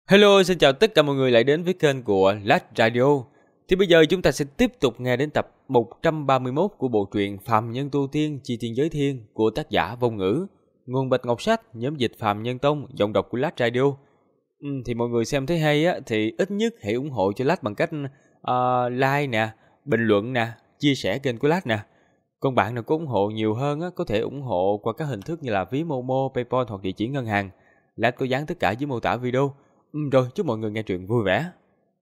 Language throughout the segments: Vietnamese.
Hello, xin chào tất cả mọi người lại đến với kênh của Lát Radio. Thì bây giờ chúng ta sẽ tiếp tục nghe đến tập 131 của bộ truyện Phàm Nhân Tu Tiên Chi Tiên Giới Thiên của tác giả Vong Ngữ. Nguồn Bạch Ngọc Sách, nhóm dịch Phàm Nhân Tông, giọng đọc của Lát Radio. Thì mọi người xem thấy hay á, thì ít nhất hãy ủng hộ cho Lát bằng cách like nè, bình luận nè, chia sẻ kênh của Lát nè. Còn bạn nào có ủng hộ nhiều hơn á, có thể ủng hộ qua các hình thức như là ví Momo, PayPal hoặc địa chỉ ngân hàng. Lát có dán tất cả dưới mô tả video. Rồi, chúc mọi người nghe truyện vui vẻ.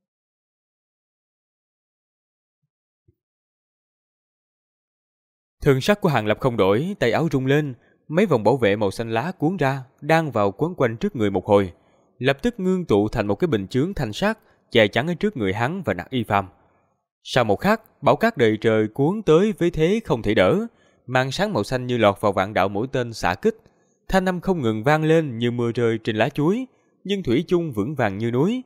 Thần sắc của Hàng Lập không đổi, tay áo rung lên, mấy vòng bảo vệ màu xanh lá cuốn ra, đang vào quấn quanh trước người một hồi, lập tức ngưng tụ thành một cái bình chướng thanh sắc, che chắn ở trước người hắn và Nặc Y Phàm. Sau một khắc, bão cát đầy trời cuốn tới với thế không thể đỡ, màn sáng màu xanh như lọt vào vạn đạo mũi tên xạ kích, thanh âm không ngừng vang lên như mưa rơi trên lá chuối, nhưng thủy chung vững vàng như núi.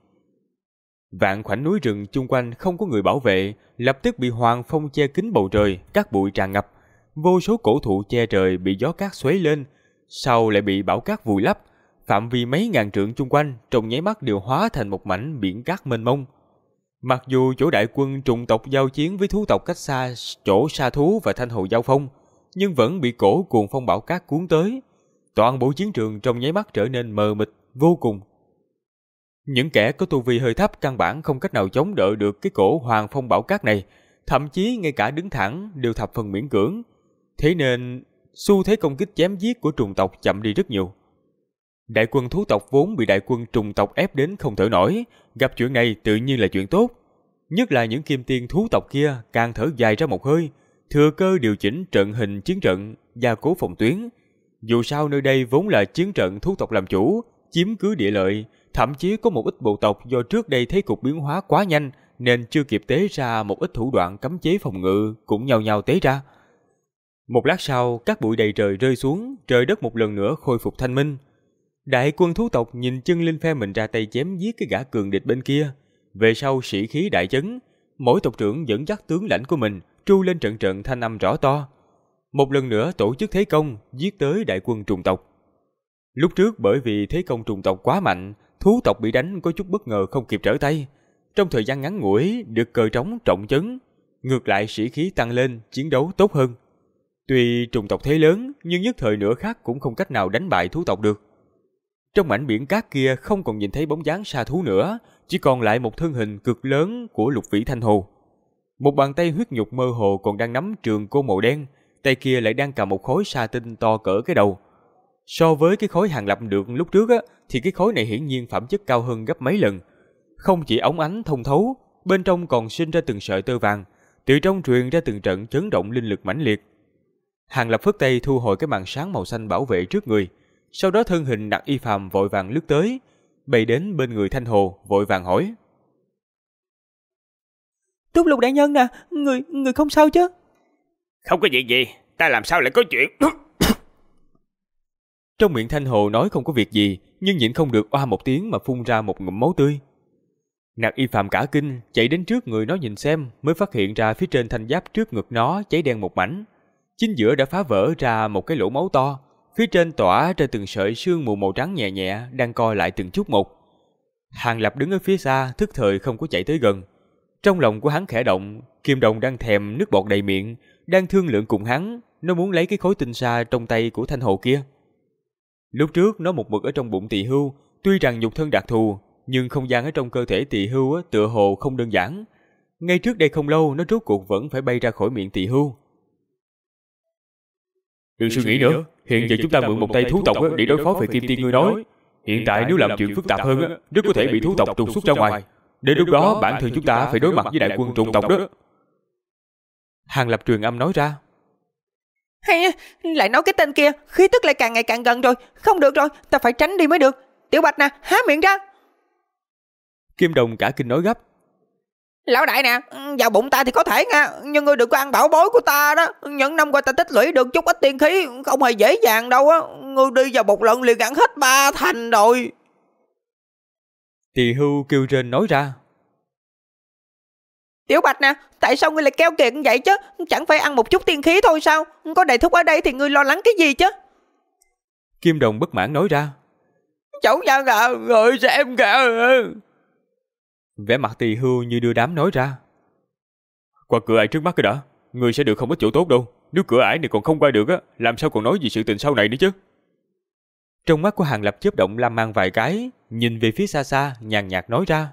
Vạn khoảnh núi rừng chung quanh không có người bảo vệ, lập tức bị hoàng phong che kín bầu trời, cát bụi tràn ngập, vô số cổ thụ che trời bị gió cát xoáy lên, sau lại bị bão cát vùi lấp, phạm vi mấy ngàn trượng chung quanh trong nháy mắt đều hóa thành một mảnh biển cát mênh mông. Mặc dù chỗ đại quân trùng tộc giao chiến với thú tộc cách xa chỗ sa thú và thanh hồ giao phong, nhưng vẫn bị cổ cuồng phong bão cát cuốn tới, toàn bộ chiến trường trong nháy mắt trở nên mờ mịt vô cùng. Những kẻ có tu vi hơi thấp căn bản không cách nào chống đỡ được cái cổ hoàng phong bão cát này, thậm chí ngay cả đứng thẳng đều thập phần miễn cưỡng. Thế nên xu thế công kích chém giết của trùng tộc chậm đi rất nhiều. Đại quân thú tộc vốn bị đại quân trùng tộc ép đến không thở nổi, gặp chuyện này tự nhiên là chuyện tốt. Nhất là những kim tiên thú tộc kia càng thở dài ra một hơi, thừa cơ điều chỉnh trận hình chiến trận, gia cố phòng tuyến. Dù sao nơi đây vốn là chiến trận thú tộc làm chủ, chiếm cứ địa lợi, thậm chí có một ít bộ tộc do trước đây thế cục biến hóa quá nhanh nên chưa kịp tế ra một ít thủ đoạn cấm chế phòng ngự cũng nhao nhao tế ra. Một lát sau, các bụi đầy trời rơi xuống, trời đất một lần nữa khôi phục thanh minh. Đại quân thú tộc nhìn chân linh phe mình ra tay chém giết cái gã cường địch bên kia. Về sau sĩ khí đại chấn, mỗi tộc trưởng dẫn dắt tướng lãnh của mình tru lên trận trận thanh âm rõ to. Một lần nữa tổ chức thế công giết tới đại quân trùng tộc. Lúc trước bởi vì thế công trùng tộc quá mạnh, thú tộc bị đánh có chút bất ngờ không kịp trở tay. Trong thời gian ngắn ngủi được cờ trống trọng chấn, ngược lại sĩ khí tăng lên, chiến đấu tốt hơn. Tuy trùng tộc thế lớn, nhưng nhất thời nửa khác cũng không cách nào đánh bại thú tộc được. Trong mảnh biển cát kia không còn nhìn thấy bóng dáng sa thú nữa, chỉ còn lại một thân hình cực lớn của Lục Vĩ Thanh Hồ. Một bàn tay huyết nhục mơ hồ còn đang nắm trường côn màu đen, tay kia lại đang cầm một khối sa tinh to cỡ cái đầu. So với cái khối Hàng Lập được lúc trước á, thì cái khối này hiển nhiên phẩm chất cao hơn gấp mấy lần. Không chỉ óng ánh thông thấu, bên trong còn sinh ra từng sợi tơ vàng, từ trong truyền ra từng trận chấn động linh lực mãnh liệt. Hàng Lập phất tay thu hồi cái màn sáng màu xanh bảo vệ trước người, sau đó thân hình Nặc Y Phàm vội vàng lướt tới, bay đến bên người Thanh Hồ vội vàng hỏi: Túc Lục đại nhân nè, người không sao chứ? Không có việc gì, ta làm sao lại có chuyện? Trong miệng Thanh Hồ nói không có việc gì, nhưng nhịn không được oa một tiếng mà phun ra một ngụm máu tươi. Nặc Y Phàm cả kinh, chạy đến trước người nó nhìn xem, mới phát hiện ra phía trên thanh giáp trước ngực nó cháy đen một mảnh. Chính giữa đã phá vỡ ra một cái lỗ máu to, phía trên tỏa ra từng sợi sương mù màu trắng nhẹ nhẹ đang co lại từng chút một. Hàng Lập đứng ở phía xa, thức thời không có chạy tới gần. Trong lòng của hắn khẽ động, Kim Đồng đang thèm nước bọt đầy miệng, đang thương lượng cùng hắn, nó muốn lấy cái khối tinh sa trong tay của Thanh Hồ kia. Lúc trước nó một mực ở trong bụng tỳ hưu, tuy rằng nhục thân đặc thù, nhưng không gian ở trong cơ thể tỳ hưu tựa hồ không đơn giản. Ngay trước đây không lâu, nó rốt cuộc vẫn phải bay ra khỏi miệng tỳ hưu. Đừng suy nghĩ nữa, hiện giờ chúng ta mượn một tay thú tộc để đối phó với Kim Tiên ngươi nói. Hiện tại nếu làm chuyện phức tạp hơn, rất có thể bị thú tộc trục xuất ra ngoài. Đến lúc đó bản thân chúng ta phải đối mặt với đại quân trùng tộc đó. Hàng Lập truyền âm nói ra. Hay lại nói cái tên kia, khí tức lại càng ngày càng gần rồi. Không được rồi, ta phải tránh đi mới được. Tiểu Bạch nè, há miệng ra. Kim Đồng cả kinh nói gấp. Lão đại nè, vào bụng ta thì có thể nha, nhưng ngươi đừng có ăn bảo bối của ta đó. Những năm qua ta tích lũy được chút ít tiên khí, không hề dễ dàng đâu á. Ngươi đi vào một lần liền ăn hết 3 thành rồi. Tỳ hưu kêu trên nói ra. Tiểu Bạch nè, tại sao ngươi lại keo kiệt như vậy chứ? Chẳng phải ăn một chút tiên khí thôi sao? Có đầy thúc ở đây thì ngươi lo lắng cái gì chứ? Kim Đồng bất mãn nói ra. chủ nhân à, người xem kìa. Vẻ mặt Tỳ Hưu như đưa đám nói ra. Qua cửa ải trước mắt cái đã, người sẽ được không ít chỗ tốt đâu. Nếu cửa ải này còn không qua được á, làm sao còn nói gì sự tình sau này nữa chứ. Trong mắt của Hàng Lập chớp động lam mang vài cái, nhìn về phía xa xa, nhàn nhạt nói ra.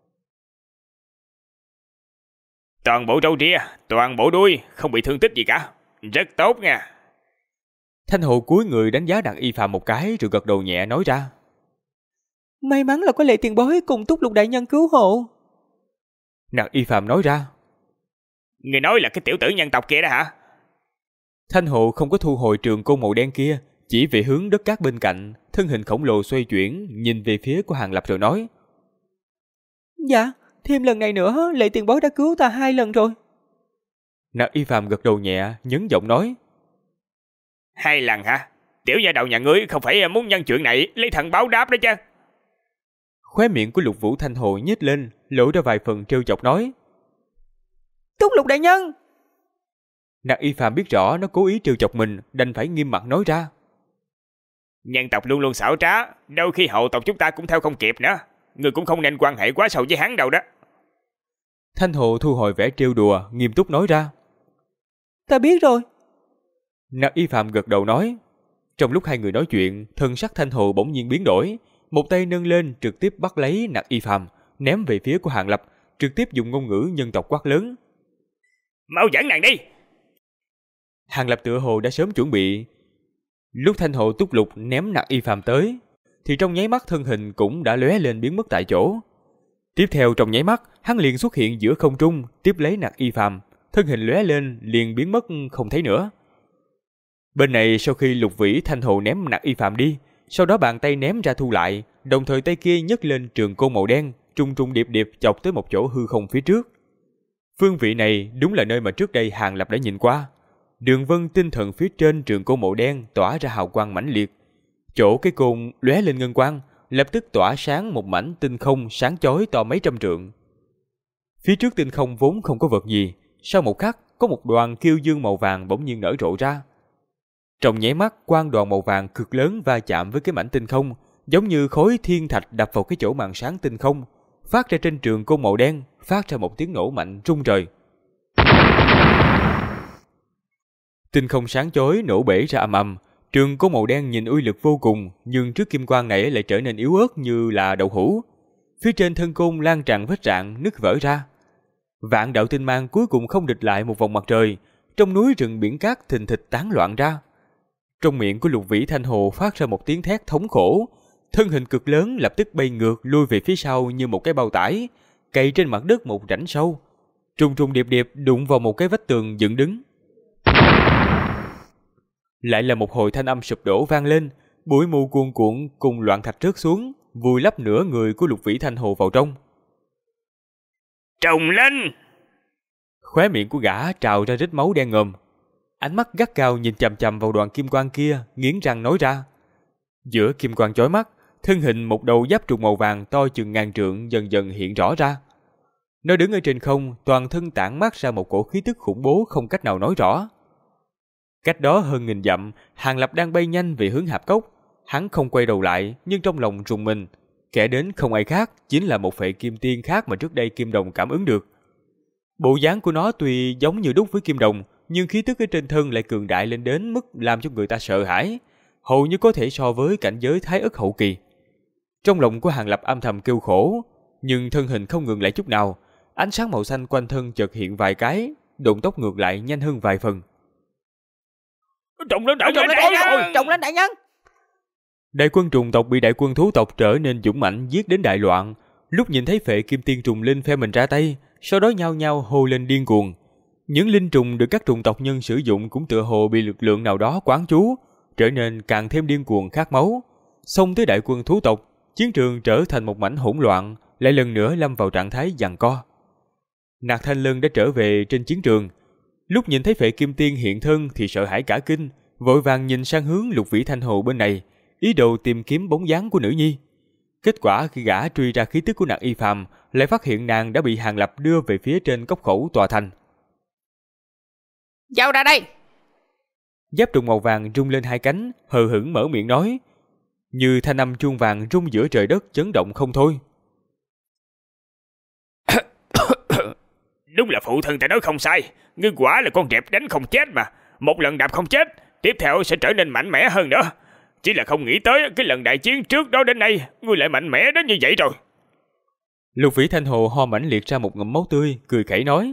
Toàn bộ râu ria, toàn bộ đuôi, không bị thương tích gì cả. Rất tốt nha. Thanh Hồ cúi người đánh giá Đặng Y Phàm một cái rồi gật đầu nhẹ nói ra. May mắn là có Lệ tiền bối cùng Túc Lục đại nhân cứu hộ. Đặng Y Phàm nói ra. Người nói là cái tiểu tử nhân tộc kia đó hả? Thanh Hồ không có thu hồi trường côn màu đen kia, chỉ về hướng đất cát bên cạnh, thân hình khổng lồ xoay chuyển, nhìn về phía của Hàng Lập rồi nói. Dạ, thêm lần này nữa, Lệ tiền bối đã cứu ta 2 lần rồi. Đặng Y Phàm gật đầu nhẹ, nhấn giọng nói. 2 lần hả? Tiểu gia đầu nhà ngươi không phải muốn nhân chuyện này lấy thần báo đáp đó chứ? Khóe miệng của Lục Vũ Thanh Hồ nhếch lên, lộ ra vài phần trêu chọc nói. Túc Lục đại nhân. Đặng Y Phàm biết rõ nó cố ý trêu chọc mình, đành phải nghiêm mặt nói ra. Nhân tộc luôn luôn xảo trá, đôi khi hậu tộc chúng ta cũng theo không kịp nữa. Người cũng không nên quan hệ quá sâu với hắn đâu đó. Thanh Hồ thu hồi vẻ trêu đùa, nghiêm túc nói ra. Ta biết rồi. Đặng Y Phàm gật đầu nói. Trong lúc hai người nói chuyện, thân sắc Thanh Hồ bỗng nhiên biến đổi, một tay nâng lên trực tiếp bắt lấy Đặng Y Phàm, ném về phía của Hàng Lập, trực tiếp dùng ngôn ngữ nhân tộc quát lớn. Mau dẫn nàng đi! Hàng Lập tựa hồ đã sớm chuẩn bị. Lúc Thanh Hồ Túc Lục ném Đặng Y Phàm tới, thì trong nháy mắt thân hình cũng đã lóe lên biến mất tại chỗ. Tiếp theo trong nháy mắt, hắn liền xuất hiện giữa không trung, tiếp lấy Đặng Y Phàm, thân hình lóe lên liền biến mất không thấy nữa. Bên này sau khi Lục Vĩ Thanh Hồ ném Đặng Y Phàm đi, sau đó bàn tay ném ra thu lại, đồng thời tay kia nhấc lên trường côn màu đen, trung trung điệp điệp chọc tới một chỗ hư không phía trước. Phương vị này đúng là nơi mà trước đây Hàng Lập đã nhìn qua. Đường vân tinh thần phía trên trường côn màu đen tỏa ra hào quang mãnh liệt. Chỗ cái côn lóe lên ngân quang, lập tức tỏa sáng một mảnh tinh không sáng chói to mấy trăm trượng. Phía trước tinh không vốn không có vật gì, sau một khắc có một đoàn kiêu dương màu vàng bỗng nhiên nở rộ ra. Trong nháy mắt, quang đoàn màu vàng cực lớn va chạm với cái mảnh tinh không, giống như khối thiên thạch đập vào cái chỗ màn sáng tinh không, phát ra trên trường côn màu đen, phát ra một tiếng nổ mạnh rung trời. Tinh không sáng chói nổ bể ra ầm ầm, trường côn màu đen nhìn uy lực vô cùng, nhưng trước kim quang này lại trở nên yếu ớt như là đậu hũ. Phía trên thân côn lan tràn vết rạn nứt vỡ ra. Vạn đạo tinh mang cuối cùng không địch lại một vòng mặt trời, trong núi rừng biển cát thình thịch tán loạn ra. Trong miệng của Lục Vĩ Thanh Hồ phát ra một tiếng thét thống khổ, thân hình cực lớn lập tức bay ngược lui về phía sau như một cái bao tải, cày trên mặt đất một rãnh sâu, trùng trùng điệp điệp đụng vào một cái vách tường dựng đứng. Lại là một hồi thanh âm sụp đổ vang lên, bụi mù cuồn cuộn cùng loạn thạch rớt xuống, vùi lấp nửa người của Lục Vĩ Thanh Hồ vào trong. Trồng lên! Khóe miệng của gã trào ra rít máu đen ngòm. Ánh mắt gắt gao nhìn chằm chằm vào đoàn kim quang kia, nghiến răng nói ra. Giữa kim quang chói mắt, thân hình một đầu giáp trùng màu vàng to chừng ngàn trượng dần dần hiện rõ ra. Nó đứng ở trên không, toàn thân tản mát ra một cổ khí tức khủng bố không cách nào nói rõ. Cách đó hơn 1000 dặm, Hàng Lập đang bay nhanh về hướng hạp cốc. Hắn không quay đầu lại, nhưng trong lòng rùng mình. Kẻ đến không ai khác, chính là một phệ kim tiên khác mà trước đây Kim Đồng cảm ứng được. Bộ dáng của nó tuy giống như đúc với Kim Đồng, nhưng khí tức ở trên thân lại cường đại lên đến mức làm cho người ta sợ hãi, hầu như có thể so với cảnh giới Thái Ức hậu kỳ. Trong lòng của Hàng Lập âm thầm kêu khổ, nhưng thân hình không ngừng lại chút nào, ánh sáng màu xanh quanh thân chợt hiện vài cái, động tốc ngược lại nhanh hơn vài phần. Trùng lên đại nhân! Đại quân trùng tộc bị đại quân thú tộc trở nên dũng mãnh giết đến đại loạn. Lúc nhìn thấy phệ kim tiên trùng linh phe mình ra tay, sau đó nhao nhao hô lên điên cuồng. Những linh trùng được các trùng tộc nhân sử dụng cũng tựa hồ bị lực lượng nào đó quán trú, trở nên càng thêm điên cuồng khát máu. Xông tới đại quân thú tộc, chiến trường trở thành một mảnh hỗn loạn, lại lần nữa lâm vào trạng thái giằng co. Nạc Thanh Lân đã trở về trên chiến trường. Lúc nhìn thấy phệ kim tiên hiện thân thì sợ hãi cả kinh, vội vàng nhìn sang hướng Lục Vĩ Thanh Hồ bên này, ý đồ tìm kiếm bóng dáng của nữ nhi. Kết quả khi gã truy ra khí tức của nàng Y Phàm, lại phát hiện nàng đã bị Hàng Lập đưa về phía trên cốc khẩu tòa thành. Giao ra đây! Giáp trùng màu vàng rung lên hai cánh, hờ hững mở miệng nói. như thanh âm chuông vàng rung giữa trời đất chấn động không thôi. Đúng là phụ thân ta nói không sai, ngươi quả là con rệp đánh không chết mà. Một lần đạp không chết, tiếp theo sẽ trở nên mạnh mẽ hơn nữa. Chỉ là không nghĩ tới cái lần đại chiến trước đó đến nay, ngươi lại mạnh mẽ đến như vậy rồi. Lục Vĩ Thanh Hồ ho mãnh liệt ra một ngụm máu tươi, cười khẩy nói.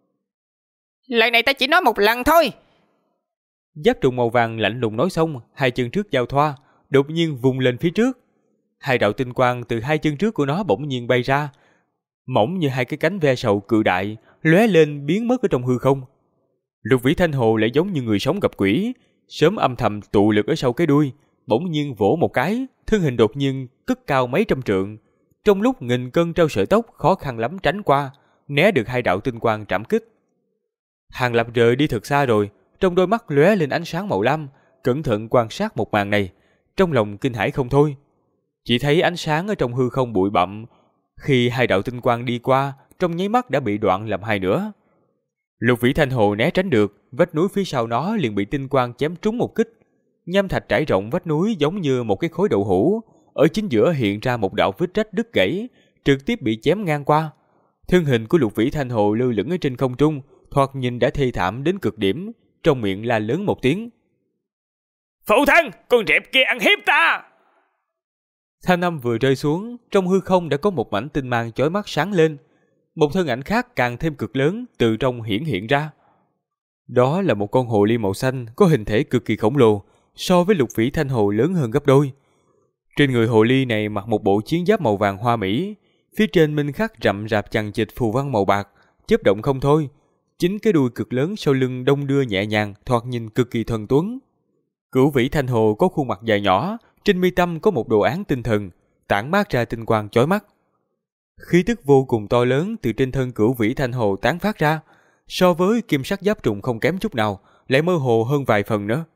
Lời này ta chỉ nói một lần thôi. Giáp trùng màu vàng lạnh lùng nói xong, hai chân trước giao thoa, đột nhiên vùng lên phía trước. Hai đạo tinh quang từ hai chân trước của nó bỗng nhiên bay ra, mỏng như hai cái cánh ve sầu cự đại, lóe lên biến mất ở trong hư không. Lục Vĩ Thanh Hồ lại giống như người sống gặp quỷ, sớm âm thầm tụ lực ở sau cái đuôi, bỗng nhiên vỗ một cái, thân hình đột nhiên cất cao mấy trăm trượng. Trong lúc nghìn cân treo sợi tóc khó khăn lắm tránh qua, né được hai đạo tinh quang trảm kích. Hàng Lập rời đi thật xa rồi, trong đôi mắt lóe lên ánh sáng màu lam, cẩn thận quan sát một màn này, trong lòng kinh hãi không thôi. Chỉ thấy ánh sáng ở trong hư không bụi bặm, khi hai đạo tinh quang đi qua, trong nháy mắt đã bị đoạn làm hai nửa. Lục Vĩ Thanh Hồ né tránh được, vách núi phía sau nó liền bị tinh quang chém trúng một kích. Nham thạch trải rộng vách núi giống như một cái khối đậu hũ, ở chính giữa hiện ra một đạo vết rách đứt gãy, trực tiếp bị chém ngang qua. Thân hình của Lục Vĩ Thanh Hồ lơ lửng ở trên không trung, thoạt nhìn đã thê thảm đến cực điểm, trong miệng la lớn một tiếng. Phụ thân, con rệp kia ăn hiếp ta! Thanh âm vừa rơi xuống, trong hư không đã có một mảnh tinh mang chói mắt sáng lên. Một thân ảnh khác càng thêm cực lớn từ trong hiển hiện ra. Đó là một con hồ ly màu xanh có hình thể cực kỳ khổng lồ, so với Lục Vĩ Thanh Hồ lớn hơn gấp đôi. Trên người hồ ly này mặc một bộ chiến giáp màu vàng hoa mỹ, phía trên minh khắc rậm rạp chằng chịt phù văn màu bạc, chớp động không thôi. Chính cái đuôi cực lớn sau lưng đong đưa nhẹ nhàng, thoạt nhìn cực kỳ thuần tuấn. Cửu Vĩ Thanh Hồ có khuôn mặt dài nhỏ, trên mi tâm có một đồ án tinh thần, tản mát ra tinh quang chói mắt. Khí tức vô cùng to lớn từ trên thân Cửu Vĩ Thanh Hồ tán phát ra, so với kim sắc giáp trùng không kém chút nào, lại mơ hồ hơn vài phần nữa.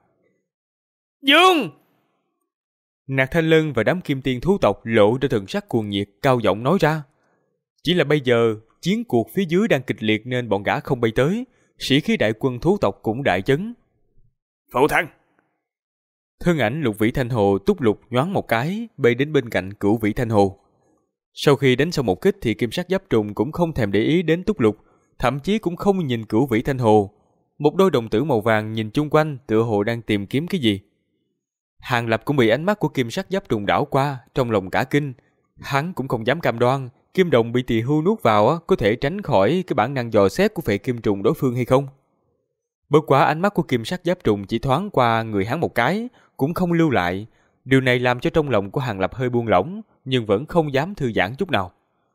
Dương! Nạc Thanh Lân và đám kim tiên thú tộc lộ ra thần sắc cuồng nhiệt, cao giọng nói ra. Chỉ là bây giờ chiến cuộc phía dưới đang kịch liệt nên bọn gã không bay tới, sĩ khí đại quân thú tộc cũng đại chấn. Phụ thân! Thân ảnh Lục Vĩ Thanh Hồ túc lục nhoáng một cái, bay đến bên cạnh Cửu Vĩ Thanh Hồ. Sau khi đánh xong một kích thì kim sắc giáp trùng cũng không thèm để ý đến túc lục, thậm chí cũng không nhìn Cửu Vĩ Thanh Hồ. Một đôi đồng tử màu vàng nhìn chung quanh, tựa hồ đang tìm kiếm cái gì. Hàng Lập cũng bị ánh mắt của kim sắc giáp trùng đảo qua, trong lòng cả kinh. Hắn cũng không dám cam đoan kim đồng bị tỳ hưu nuốt vào có thể tránh khỏi cái bản năng dò xét của phệ kim trùng đối phương hay không. Bất quá ánh mắt của kim sắc giáp trùng chỉ thoáng qua người hắn một cái, cũng không lưu lại. Điều này làm cho trong lòng của Hàng Lập hơi buông lỏng, nhưng vẫn không dám thư giãn chút nào.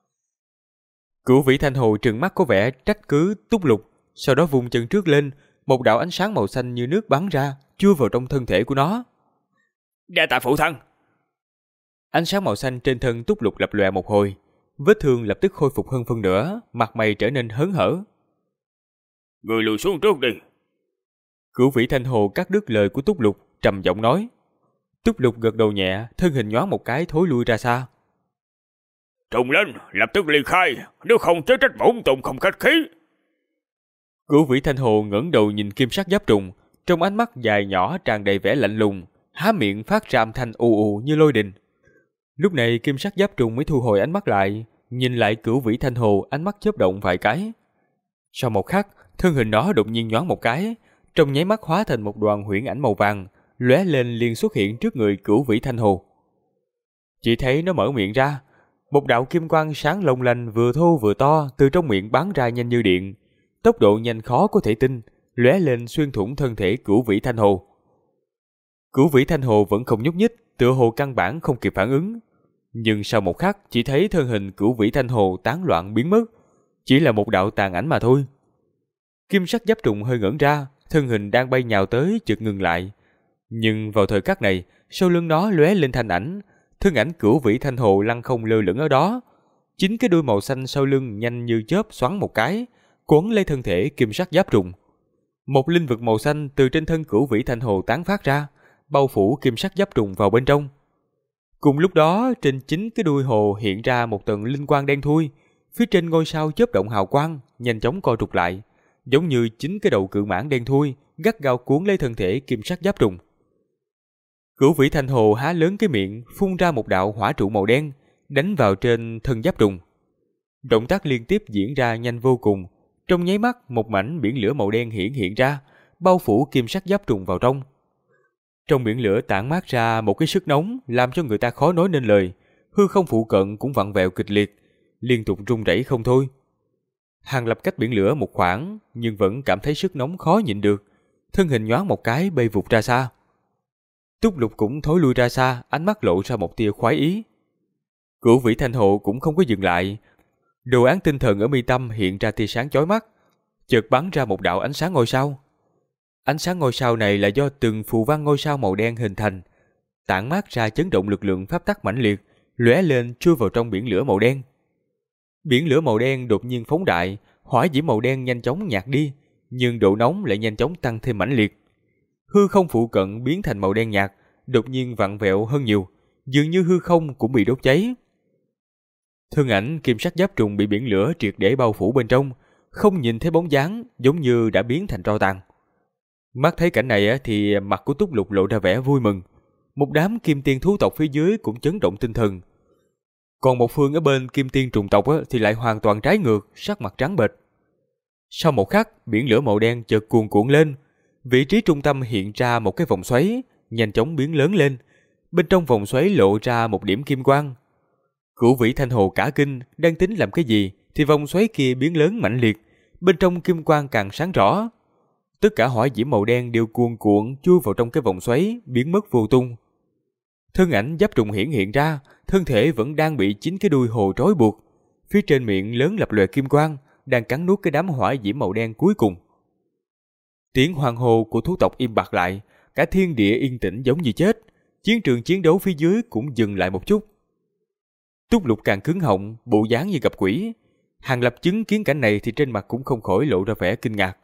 Cửu Vĩ Thanh Hồ trừng mắt có vẻ trách cứ túc lục, sau đó vùng chân trước lên, một đạo ánh sáng màu xanh như nước bắn ra, chui vào trong thân thể của nó. Đa tạ phụ thân! Ánh sáng màu xanh trên thân túc lục lập lòe một hồi, vết thương lập tức khôi phục hơn phân nửa, mặt mày trở nên hớn hở. Người lùi xuống trước đi! Cửu Vĩ Thanh Hồ cắt đứt lời của túc lục, trầm giọng nói. Túc lục gật đầu nhẹ, thân hình nhoáng một cái thối lui ra xa. Trùng lên, lập tức ly khai, nếu không chớ trách bổn tùng không khách khí. Cửu Vĩ Thanh Hồ ngẩng đầu nhìn kim sắc giáp trùng, trong ánh mắt dài nhỏ tràn đầy vẻ lạnh lùng, há miệng phát ra âm thanh ù ù như lôi đình. Lúc này kim sắc giáp trùng mới thu hồi ánh mắt lại, nhìn lại Cửu Vĩ Thanh Hồ, ánh mắt chớp động vài cái. Sau một khắc, thân hình nó đột nhiên nhoáng một cái, trong nháy mắt hóa thành một đoàn huyễn ảnh màu vàng, lóe lên liền xuất hiện trước người Cửu Vĩ Thanh Hồ. Chỉ thấy nó mở miệng ra, một đạo kim quang sáng long lanh vừa thô vừa to từ trong miệng bắn ra nhanh như điện, tốc độ nhanh khó có thể tin, lóe lên xuyên thủng thân thể Cửu Vĩ Thanh Hồ. Cửu Vĩ Thanh Hồ vẫn không nhúc nhích, tựa hồ căn bản không kịp phản ứng. Nhưng sau một khắc chỉ thấy thân hình Cửu Vĩ Thanh Hồ tán loạn biến mất, chỉ là một đạo tàn ảnh mà thôi. Kim sắc giáp trùng hơi ngẩn ra, thân hình đang bay nhào tới chợt ngừng lại. Nhưng vào thời khắc này, sau lưng nó lóe lên thanh ảnh, thân ảnh Cửu Vĩ Thanh Hồ lăng không lơ lửng ở đó. Chính cái đuôi màu xanh sau lưng nhanh như chớp xoắn một cái, quấn lấy thân thể kim sắc giáp trùng. Một linh vực màu xanh từ trên thân Cửu Vĩ Thanh Hồ tán phát ra, bao phủ kim sắc giáp trùng vào bên trong. Cùng lúc đó, trên chính cái đuôi hồ hiện ra một tầng linh quang đen thui, phía trên ngôi sao chớp động hào quang, nhanh chóng co rụt lại, giống như chính cái đầu cự mãng đen thui, gắt gao cuốn lấy thân thể kim sắc giáp trùng. Cửu Vĩ Thanh Hồ há lớn cái miệng, phun ra một đạo hỏa trụ màu đen, đánh vào trên thân giáp trùng. Động tác liên tiếp diễn ra nhanh vô cùng, trong nháy mắt một mảnh biển lửa màu đen hiện ra, bao phủ kim sắc giáp trùng vào trong. Trong biển lửa tản mát ra một cái sức nóng làm cho người ta khó nói nên lời, hư không phụ cận cũng vặn vẹo kịch liệt, liên tục rung rẩy không thôi. Hàng Lập cách biển lửa một khoảng, nhưng vẫn cảm thấy sức nóng khó nhịn được, thân hình nhoáng một cái bay vụt ra xa. Túc Lục cũng thối lui ra xa, ánh mắt lộ ra một tia khoái ý. Cửu Vĩ Thanh Hộ cũng không có dừng lại, đồ án tinh thần ở mi tâm hiện ra tia sáng chói mắt, chợt bắn ra một đạo ánh sáng ngôi sao. Ánh sáng ngôi sao này là do từng phù văn ngôi sao màu đen hình thành, tản mát ra chấn động lực lượng pháp tắc mãnh liệt, lóe lên chui vào trong biển lửa màu đen. Biển lửa màu đen đột nhiên phóng đại, hỏa diễm màu đen nhanh chóng nhạt đi, nhưng độ nóng lại nhanh chóng tăng thêm mãnh liệt. Hư không phụ cận biến thành màu đen nhạt, đột nhiên vặn vẹo hơn nhiều, dường như hư không cũng bị đốt cháy. Thân ảnh kim sắc giáp trùng bị biển lửa triệt để bao phủ bên trong, không nhìn thấy bóng dáng, giống như đã biến thành tro tàn. Mắt thấy cảnh này thì mặt của Túc Lục lộ ra vẻ vui mừng. Một đám kim tiên thú tộc phía dưới cũng chấn động tinh thần. Còn một phương ở bên kim tiên trùng tộc thì lại hoàn toàn trái ngược, sắc mặt trắng bệch. Sau một khắc, biển lửa màu đen chợt cuồn cuộn lên. Vị trí trung tâm hiện ra một cái vòng xoáy, nhanh chóng biến lớn lên. Bên trong vòng xoáy lộ ra một điểm kim quang. Cửu Vĩ Thanh Hồ cả kinh, đang tính làm cái gì thì vòng xoáy kia biến lớn mãnh liệt, bên trong kim quang càng sáng rõ. Tất cả hỏa diễm màu đen đều cuồn cuộn chui vào trong cái vòng xoáy, biến mất vô tung. Thân ảnh giáp trùng hiện ra, thân thể vẫn đang bị 9 cái đuôi hồ trói buộc. Phía trên miệng lớn lập lòe kim quang, đang cắn nuốt cái đám hỏa diễm màu đen cuối cùng. Tiếng hoan hô của thú tộc im bặt lại, cả thiên địa yên tĩnh giống như chết. Chiến trường chiến đấu phía dưới cũng dừng lại một chút. Túc Lục càng cứng họng, bộ dáng như gặp quỷ. Hàng Lập chứng kiến cảnh này thì trên mặt cũng không khỏi lộ ra vẻ kinh ngạc.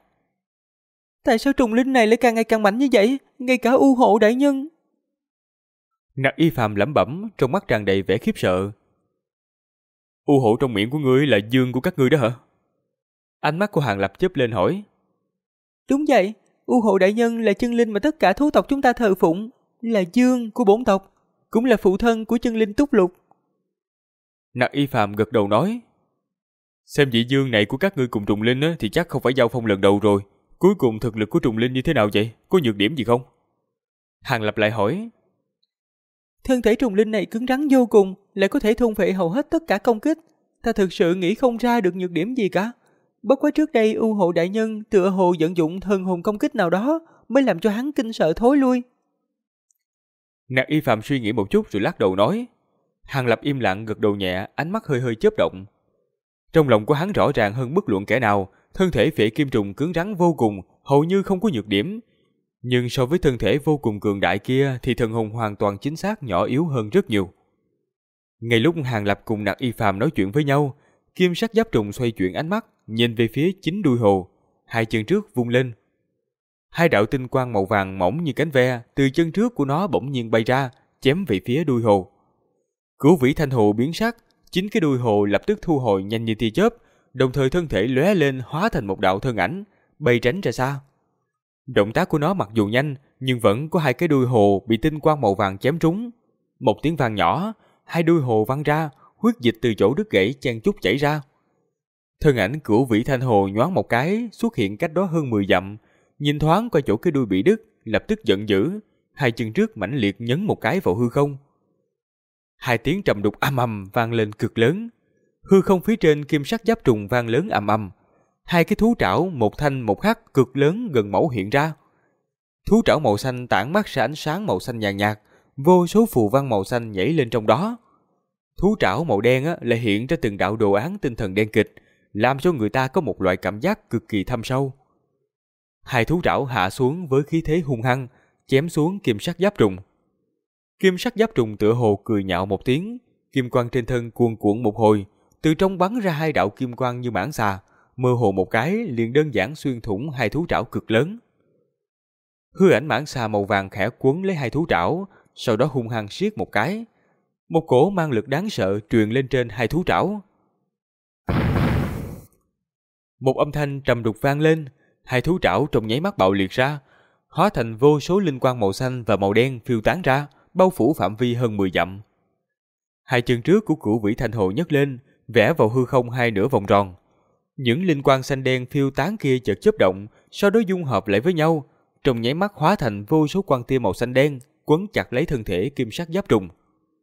Tại sao trùng linh này lại càng ngày càng mạnh như vậy? Ngay cả U Hộ đại nhân. Nặc Y Phàm lẩm bẩm, trong mắt tràn đầy vẻ khiếp sợ. U Hộ trong miệng của ngươi là dương của các ngươi đó hả? Ánh mắt của Hàng Lập chớp lên hỏi. Đúng vậy, U Hộ đại nhân là chân linh mà tất cả thú tộc chúng ta thờ phụng, là dương của bổn tộc, cũng là phụ thân của chân linh Túc Lục. Nặc Y Phàm gật đầu nói. Xem vị dương này của các ngươi cùng trùng linh thì chắc không phải giao phong lần đầu rồi. Cuối cùng thực lực của trùng linh như thế nào vậy? Có nhược điểm gì không? Hàng Lập lại hỏi. Thân thể trùng linh này cứng rắn vô cùng, lại có thể thôn phệ hầu hết tất cả công kích. Ta thực sự nghĩ không ra được nhược điểm gì cả. Bất quá trước đây U Hộ đại nhân tựa hồ vận dụng thần hồn công kích nào đó mới làm cho hắn kinh sợ thối lui. Nặc Y Phàm suy nghĩ một chút rồi lắc đầu nói. Hàng Lập im lặng gật đầu nhẹ, ánh mắt hơi hơi chớp động. Trong lòng của hắn rõ ràng hơn bất luận kẻ nào, thân thể phệ kim trùng cứng rắn vô cùng, hầu như không có nhược điểm. Nhưng so với thân thể vô cùng cường đại kia thì thần hồn hoàn toàn chính xác nhỏ yếu hơn rất nhiều. Ngay lúc Hàng Lập cùng Nặc Y Phàm nói chuyện với nhau, kim sắc giáp trùng xoay chuyển ánh mắt, nhìn về phía 9 đuôi hồ, hai chân trước vung lên. Hai đạo tinh quang màu vàng mỏng như cánh ve từ chân trước của nó bỗng nhiên bay ra, chém về phía đuôi hồ. Cửu Vĩ Thanh Hồ biến sắc, 9 cái đuôi hồ lập tức thu hồi nhanh như tia chớp, đồng thời thân thể lóe lên hóa thành một đạo thân ảnh, bay tránh ra xa. Động tác của nó mặc dù nhanh, nhưng vẫn có hai cái đuôi hồ bị tinh quang màu vàng chém trúng. Một tiếng vang nhỏ, hai đuôi hồ văng ra, huyết dịch từ chỗ đứt gãy chen chúc chảy ra. Thân ảnh Cửu Vĩ Thanh Hồ nhoáng một cái, xuất hiện cách đó hơn 10 dặm, nhìn thoáng qua chỗ cái đuôi bị đứt, lập tức giận dữ, hai chân trước mãnh liệt nhấn một cái vào hư không. Hai tiếng trầm đục ầm ầm vang lên cực lớn. Hư không phía trên kim sắc giáp trùng vang lớn ầm ầm. Hai cái thú trảo một thanh một khắc cực lớn gần mẫu hiện ra. Thú trảo màu xanh tản mát ra ánh sáng màu xanh nhàn nhạt, vô số phù văn màu xanh nhảy lên trong đó. Thú trảo màu đen lại hiện ra từng đạo đồ án tinh thần đen kịch, làm cho người ta có một loại cảm giác cực kỳ thâm sâu. Hai thú trảo hạ xuống với khí thế hung hăng, chém xuống kim sắc giáp trùng. Kim sắc giáp trùng tựa hồ cười nhạo một tiếng, kim quang trên thân cuồn cuộn một hồi, từ trong bắn ra hai đạo kim quang như mãng xà, mơ hồ một cái liền đơn giản xuyên thủng hai thú trảo cực lớn. Hư ảnh mãng xà màu vàng khẽ quấn lấy hai thú trảo, sau đó hung hăng siết một cái. Một cỗ mang lực đáng sợ truyền lên trên hai thú trảo. Một âm thanh trầm đục vang lên, hai thú trảo trong nháy mắt bạo liệt ra, hóa thành vô số linh quang màu xanh và màu đen phiêu tán ra, bao phủ phạm vi hơn 10 dặm. Hai chân trước của Cửu Vĩ Thanh Hồ nhấc lên, vẽ vào hư không hai nửa vòng tròn. Những linh quang xanh đen phiêu tán kia chợt chớp động, sau đó dung hợp lại với nhau, trong nháy mắt hóa thành vô số quang tia màu xanh đen quấn chặt lấy thân thể kim sắc giáp trùng.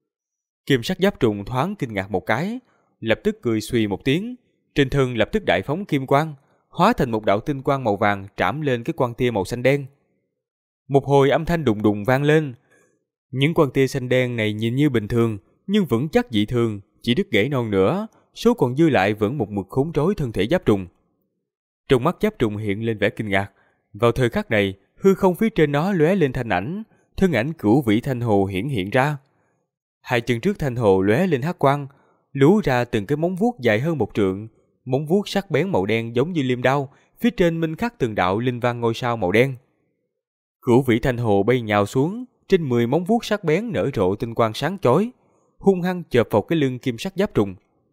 Kim sắc giáp trùng thoáng kinh ngạc một cái, lập tức cười suy một tiếng, trên thân lập tức đại phóng kim quang, hóa thành một đạo tinh quang màu vàng trảm lên cái quang tia màu xanh đen. Một hồi âm thanh đùng đùng vang lên. Những quang tia xanh đen này nhìn như bình thường, nhưng vững chắc dị thường, chỉ đứt gãy non nữa, số còn dư lại vẫn một mực khốn rối thân thể giáp trùng. Trong mắt giáp trùng hiện lên vẻ kinh ngạc. Vào thời khắc này, hư không phía trên nó lóe lên thanh ảnh, thân ảnh Cửu Vĩ Thanh Hồ hiện ra. Hai chân trước thanh hồ lóe lên hắc quang, lú ra từng cái móng vuốt dài hơn 1 trượng, móng vuốt sắc bén màu đen giống như liêm đao, phía trên minh khắc từng đạo linh văn ngôi sao màu đen. Cửu Vĩ Thanh Hồ bay nhào xuống, trên 10 móng vuốt sắc bén nở rộ tinh quang sáng chói, hung hăng chộp vào cái lưng kim sắc giáp trùng.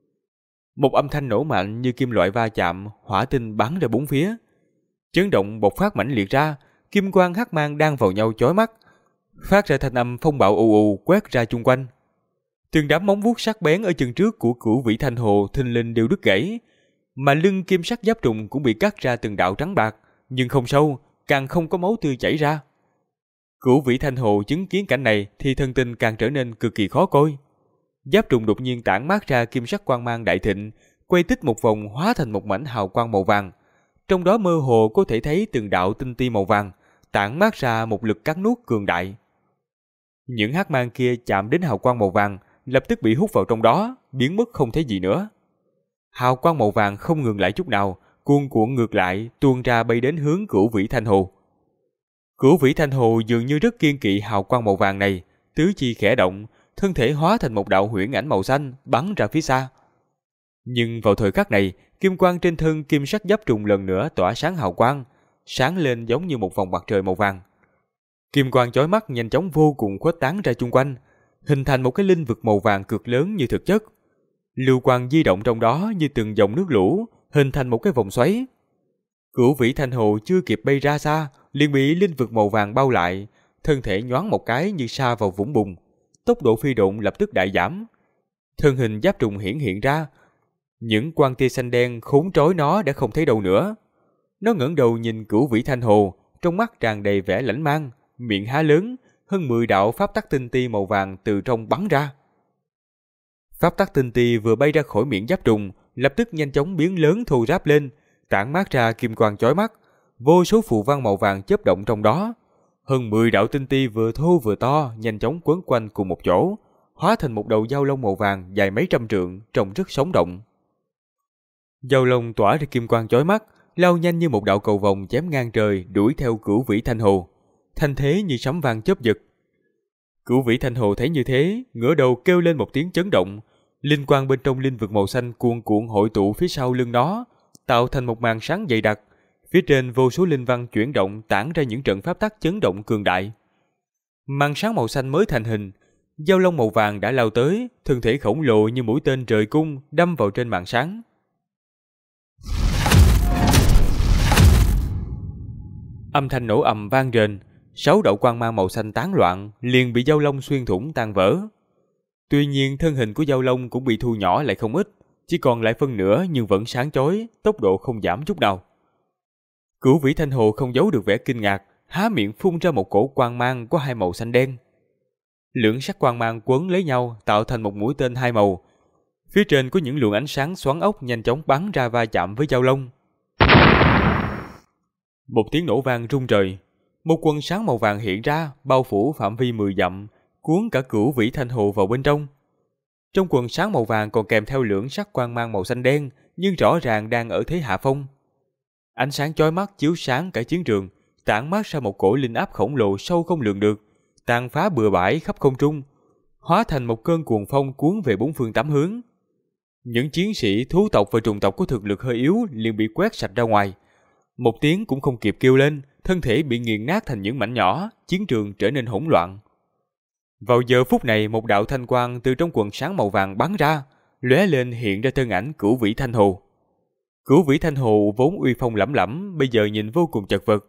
Một âm thanh nổ mạnh như kim loại va chạm, hỏa tinh bắn ra bốn phía. Chấn động bộc phát mãnh liệt ra, kim quang hắc mang đang vào nhau chói mắt, phát ra thanh âm phong bạo ù ù quét ra chung quanh. Từng đám móng vuốt sắc bén ở chân trước của Cửu Vĩ Thanh Hồ thình lình đều đứt gãy, mà lưng kim sắc giáp trùng cũng bị cắt ra từng đạo trắng bạc, nhưng không sâu, càng không có máu tươi chảy ra. Cửu Vĩ Thanh Hồ chứng kiến cảnh này thì thân tình càng trở nên cực kỳ khó coi. Giáp trùng đột nhiên tản mát ra kim sắc quang mang đại thịnh, quay tích một vòng hóa thành một mảnh hào quang màu vàng. Trong đó mơ hồ có thể thấy từng đạo tinh ti màu vàng, tản mát ra một lực cắn nuốt cường đại. Những hắc mang kia chạm đến hào quang màu vàng, lập tức bị hút vào trong đó, biến mất không thấy gì nữa. Hào quang màu vàng không ngừng lại chút nào, cuồn cuộn ngược lại, tuôn ra bay đến hướng Cửu Vĩ Thanh Hồ. Cửu Vĩ Thanh Hồ dường như rất kiên kỵ hào quang màu vàng này, tứ chi khẽ động, thân thể hóa thành một đạo huyễn ảnh màu xanh bắn ra phía xa. Nhưng vào thời khắc này, kim quang trên thân kim sắc giáp trùng lần nữa tỏa sáng hào quang, sáng lên giống như một vòng mặt trời màu vàng. Kim quang chói mắt nhanh chóng vô cùng khuếch tán ra chung quanh, hình thành một cái linh vực màu vàng cực lớn như thực chất. Lưu quang di động trong đó như từng dòng nước lũ, hình thành một cái vòng xoáy. Cửu Vĩ Thanh Hồ chưa kịp bay ra xa, liền bị linh vực màu vàng bao lại, thân thể nhoáng một cái như sa vào vũng bùn, tốc độ phi độn lập tức đại giảm. Thân hình giáp trùng hiện ra, những quang tia xanh đen khốn trói nó đã không thấy đâu nữa. Nó ngẩng đầu nhìn Cửu Vĩ Thanh Hồ, trong mắt tràn đầy vẻ lãnh mang, miệng há lớn, hơn 10 đạo pháp tắc tinh ti màu vàng từ trong bắn ra. Pháp tắc tinh ti vừa bay ra khỏi miệng giáp trùng, lập tức nhanh chóng biến lớn thô ráp lên, tản mát ra kim quang chói mắt, vô số phù văn màu vàng chớp động trong đó. Hơn 10 đạo tinh ti vừa thô vừa to, nhanh chóng quấn quanh cùng một chỗ, hóa thành một đầu dao lông màu vàng dài mấy trăm trượng, trông rất sống động. Dao lông tỏa ra kim quang chói mắt, lao nhanh như một đạo cầu vồng chém ngang trời, đuổi theo Cửu Vĩ Thanh Hồ. Thanh thế như sấm vang chớp giật. Cửu Vĩ Thanh Hồ thấy như thế, ngửa đầu kêu lên một tiếng chấn động. Linh quang bên trong linh vực màu xanh cuồn cuộn hội tụ phía sau lưng nó, tạo thành một màn sáng dày đặc. Phía trên vô số linh văn chuyển động tản ra những trận pháp tắc chấn động cường đại. Màn sáng màu xanh mới thành hình, dao lông màu vàng đã lao tới, thân thể khổng lồ như mũi tên rời cung đâm vào trên màn sáng. Âm thanh nổ ầm vang rền, 6 đạo quang mang màu xanh tán loạn, liền bị dao lông xuyên thủng tan vỡ. Tuy nhiên thân hình của dao lông cũng bị thu nhỏ lại không ít, chỉ còn lại phân nửa nhưng vẫn sáng chói, tốc độ không giảm chút nào. Cửu Vĩ Thanh Hồ không giấu được vẻ kinh ngạc, há miệng phun ra một cổ quang mang có 2 màu xanh đen. Lưỡng sắc quang mang quấn lấy nhau tạo thành một mũi tên 2 màu. Phía trên có những luồng ánh sáng xoắn ốc nhanh chóng bắn ra va chạm với dao lông. Một tiếng nổ vang rung trời, một quần sáng màu vàng hiện ra, bao phủ phạm vi 10 dặm, cuốn cả Cửu Vĩ Thanh Hồ vào bên trong. Trong quần sáng màu vàng còn kèm theo lưỡng sắc quang mang màu xanh đen, nhưng rõ ràng đang ở thế hạ phong. Ánh sáng chói mắt chiếu sáng cả chiến trường, tản mát ra một cổ linh áp khổng lồ sâu không lường được, tàn phá bừa bãi khắp không trung, hóa thành một cơn cuồng phong cuốn về 4 phương 8 hướng. Những chiến sĩ thú tộc và trùng tộc có thực lực hơi yếu liền bị quét sạch ra ngoài. Một tiếng cũng không kịp kêu lên, thân thể bị nghiền nát thành những mảnh nhỏ, chiến trường trở nên hỗn loạn. Vào giờ phút này, một đạo thanh quang từ trong quần sáng màu vàng bắn ra, lóe lên hiện ra thân ảnh Cửu Vĩ Thanh Hồ. Cửu Vĩ Thanh Hồ vốn uy phong lẫm lẫm, bây giờ nhìn vô cùng chật vật,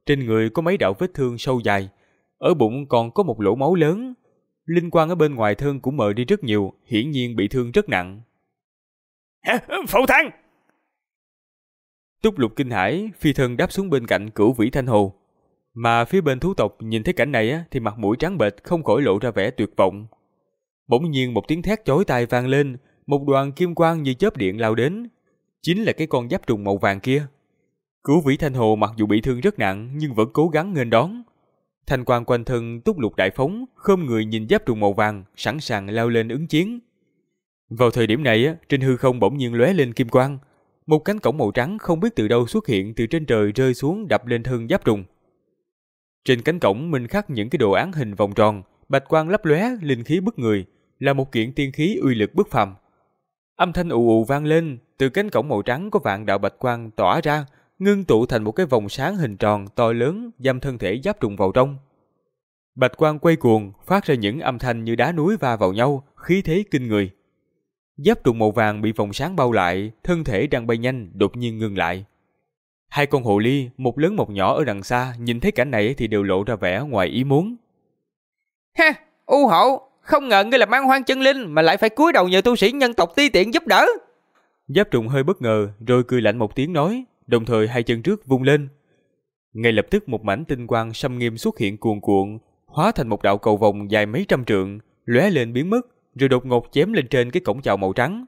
Trên người có mấy đạo vết thương sâu dài, ở bụng còn có một lỗ máu lớn. Linh quang ở bên ngoài thân cũng mờ đi rất nhiều, hiển nhiên bị thương rất nặng. Hả? Phụ thân! Túc Lục kinh hãi, phi thân đáp xuống bên cạnh Cửu Vĩ Thanh Hồ. Mà phía bên thú tộc nhìn thấy cảnh này thì mặt mũi trắng bệch, không khỏi lộ ra vẻ tuyệt vọng. Bỗng nhiên một tiếng thét chói tai vang lên, một đoàn kim quang như chớp điện lao đến, chính là cái con giáp trùng màu vàng kia. Cửu Vĩ Thanh Hồ mặc dù bị thương rất nặng nhưng vẫn cố gắng nghênh đón. Thanh quang quanh thân Túc Lục đại phóng, khom người nhìn giáp trùng màu vàng, sẵn sàng lao lên ứng chiến. Vào thời điểm này trên hư không bỗng nhiên lóe lên kim quang, một cánh cổng màu trắng không biết từ đâu xuất hiện từ trên trời rơi xuống đập lên thân giáp trùng. Trên cánh cổng minh khắc những cái đồ án hình vòng tròn, bạch quang lấp lóe, linh khí bức người, là một kiện tiên khí uy lực bất phàm. Âm thanh ù ù vang lên, từ cánh cổng màu trắng có vạn đạo bạch quang tỏa ra, ngưng tụ thành một cái vòng sáng hình tròn to lớn, giam thân thể giáp trùng vào trong. Bạch quang quay cuồng, phát ra những âm thanh như đá núi va vào nhau, khí thế kinh người. Giáp trùng màu vàng bị vòng sáng bao lại, thân thể đang bay nhanh đột nhiên ngừng lại. Hai con hồ ly, một lớn một nhỏ ở đằng xa, nhìn thấy cảnh này thì đều lộ ra vẻ ngoài ý muốn. Ha, U Hộ, không ngờ ngươi là man hoang chân linh mà lại phải cúi đầu nhờ tu sĩ nhân tộc ti tiện giúp đỡ. Giáp trùng hơi bất ngờ, rồi cười lạnh một tiếng nói, đồng thời hai chân trước vung lên. Ngay lập tức một mảnh tinh quang xâm nghiêm xuất hiện cuồn cuộn, hóa thành một đạo cầu vòng dài mấy trăm trượng, lóe lên biến mất, rồi đột ngột chém lên trên cái cổng chào màu trắng.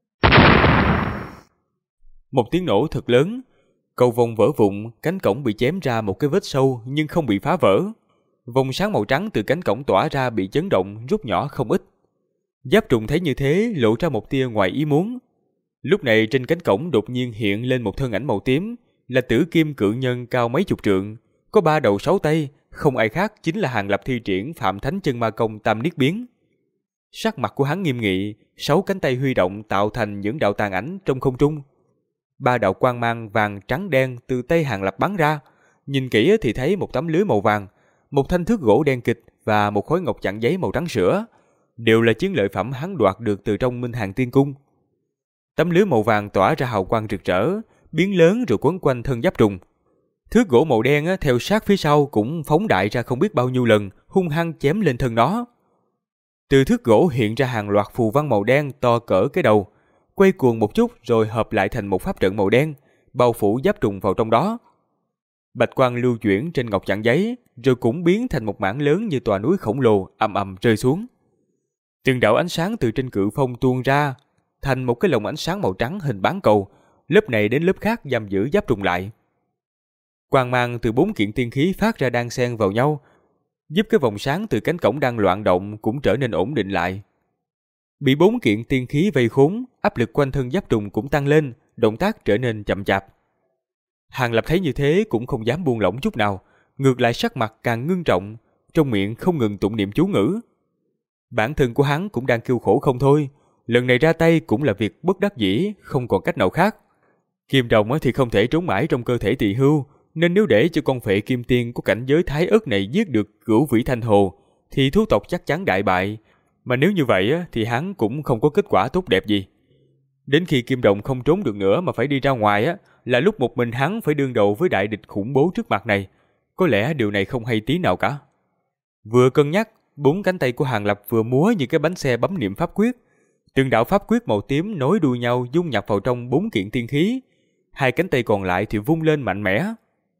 Một tiếng nổ thật lớn, cầu vòng vỡ vụn, cánh cổng bị chém ra một cái vết sâu nhưng không bị phá vỡ. Vòng sáng màu trắng từ cánh cổng tỏa ra bị chấn động, rút nhỏ không ít. Giáp trùng thấy như thế, lộ ra một tia ngoài ý muốn. Lúc này trên cánh cổng đột nhiên hiện lên một thân ảnh màu tím, là Tử Kim Cự Nhân cao mấy chục trượng, có 3 đầu 6 tay, không ai khác chính là Hàng Lập thi triển Phạm Thánh Chân Ma Công Tam Niết Biến. Sắc mặt của hắn nghiêm nghị, 6 cánh tay huy động tạo thành những đạo tàn ảnh trong không trung. 3 đạo quang mang vàng trắng đen từ tay Hàng Lập bắn ra, nhìn kỹ thì thấy một tấm lưới màu vàng, một thanh thước gỗ đen kịch và một khối ngọc chặn giấy màu trắng sữa, đều là chiến lợi phẩm hắn đoạt được từ trong Minh Hàng Tiên Cung. Tấm lưới màu vàng tỏa ra hào quang rực rỡ, biến lớn rồi quấn quanh thân giáp trùng. Thước gỗ màu đen theo sát phía sau cũng phóng đại ra không biết bao nhiêu lần, hung hăng chém lên thân nó. Từ thước gỗ hiện ra hàng loạt phù văn màu đen to cỡ cái đầu, quay cuồng một chút rồi hợp lại thành một pháp trận màu đen, bao phủ giáp trùng vào trong đó. Bạch quang lưu chuyển trên ngọc chặn giấy, rồi cũng biến thành một mảng lớn như tòa núi khổng lồ ầm ầm rơi xuống. Từng đạo ánh sáng từ trên cự phong tuôn ra, thành một cái lồng ánh sáng màu trắng hình bán cầu, lớp này đến lớp khác giam giữ giáp trùng lại. Quang mang từ 4 kiện tiên khí phát ra đan xen vào nhau, giúp cái vòng sáng từ cánh cổng đang loạn động cũng trở nên ổn định lại. Bị 4 kiện tiên khí vây khốn, áp lực quanh thân giáp trùng cũng tăng lên, động tác trở nên chậm chạp. Hàng Lập thấy như thế cũng không dám buông lỏng chút nào, ngược lại sắc mặt càng ngưng trọng, trong miệng không ngừng tụng niệm chú ngữ. Bản thân của hắn cũng đang kêu khổ không thôi, lần này ra tay cũng là việc bất đắc dĩ, không còn cách nào khác. Kim đồng thì không thể trốn mãi trong cơ thể Tỳ Hưu, nên nếu để cho con phệ kim tiên của cảnh giới Thái Ất này giết được Cửu Vĩ Thanh Hồ, thì thú tộc chắc chắn đại bại. Mà nếu như vậy thì hắn cũng không có kết quả tốt đẹp gì. Đến khi Kim Đồng không trốn được nữa mà phải đi ra ngoài là lúc một mình hắn phải đương đầu với đại địch khủng bố trước mặt này. Có lẽ điều này không hay tí nào cả. Vừa cân nhắc, 4 cánh tay của Hàng Lập vừa múa như cái bánh xe bấm niệm pháp quyết. Từng đạo pháp quyết màu tím nối đuôi nhau dung nhập vào trong 4 kiện tiên khí. 2 cánh tay còn lại thì vung lên mạnh mẽ.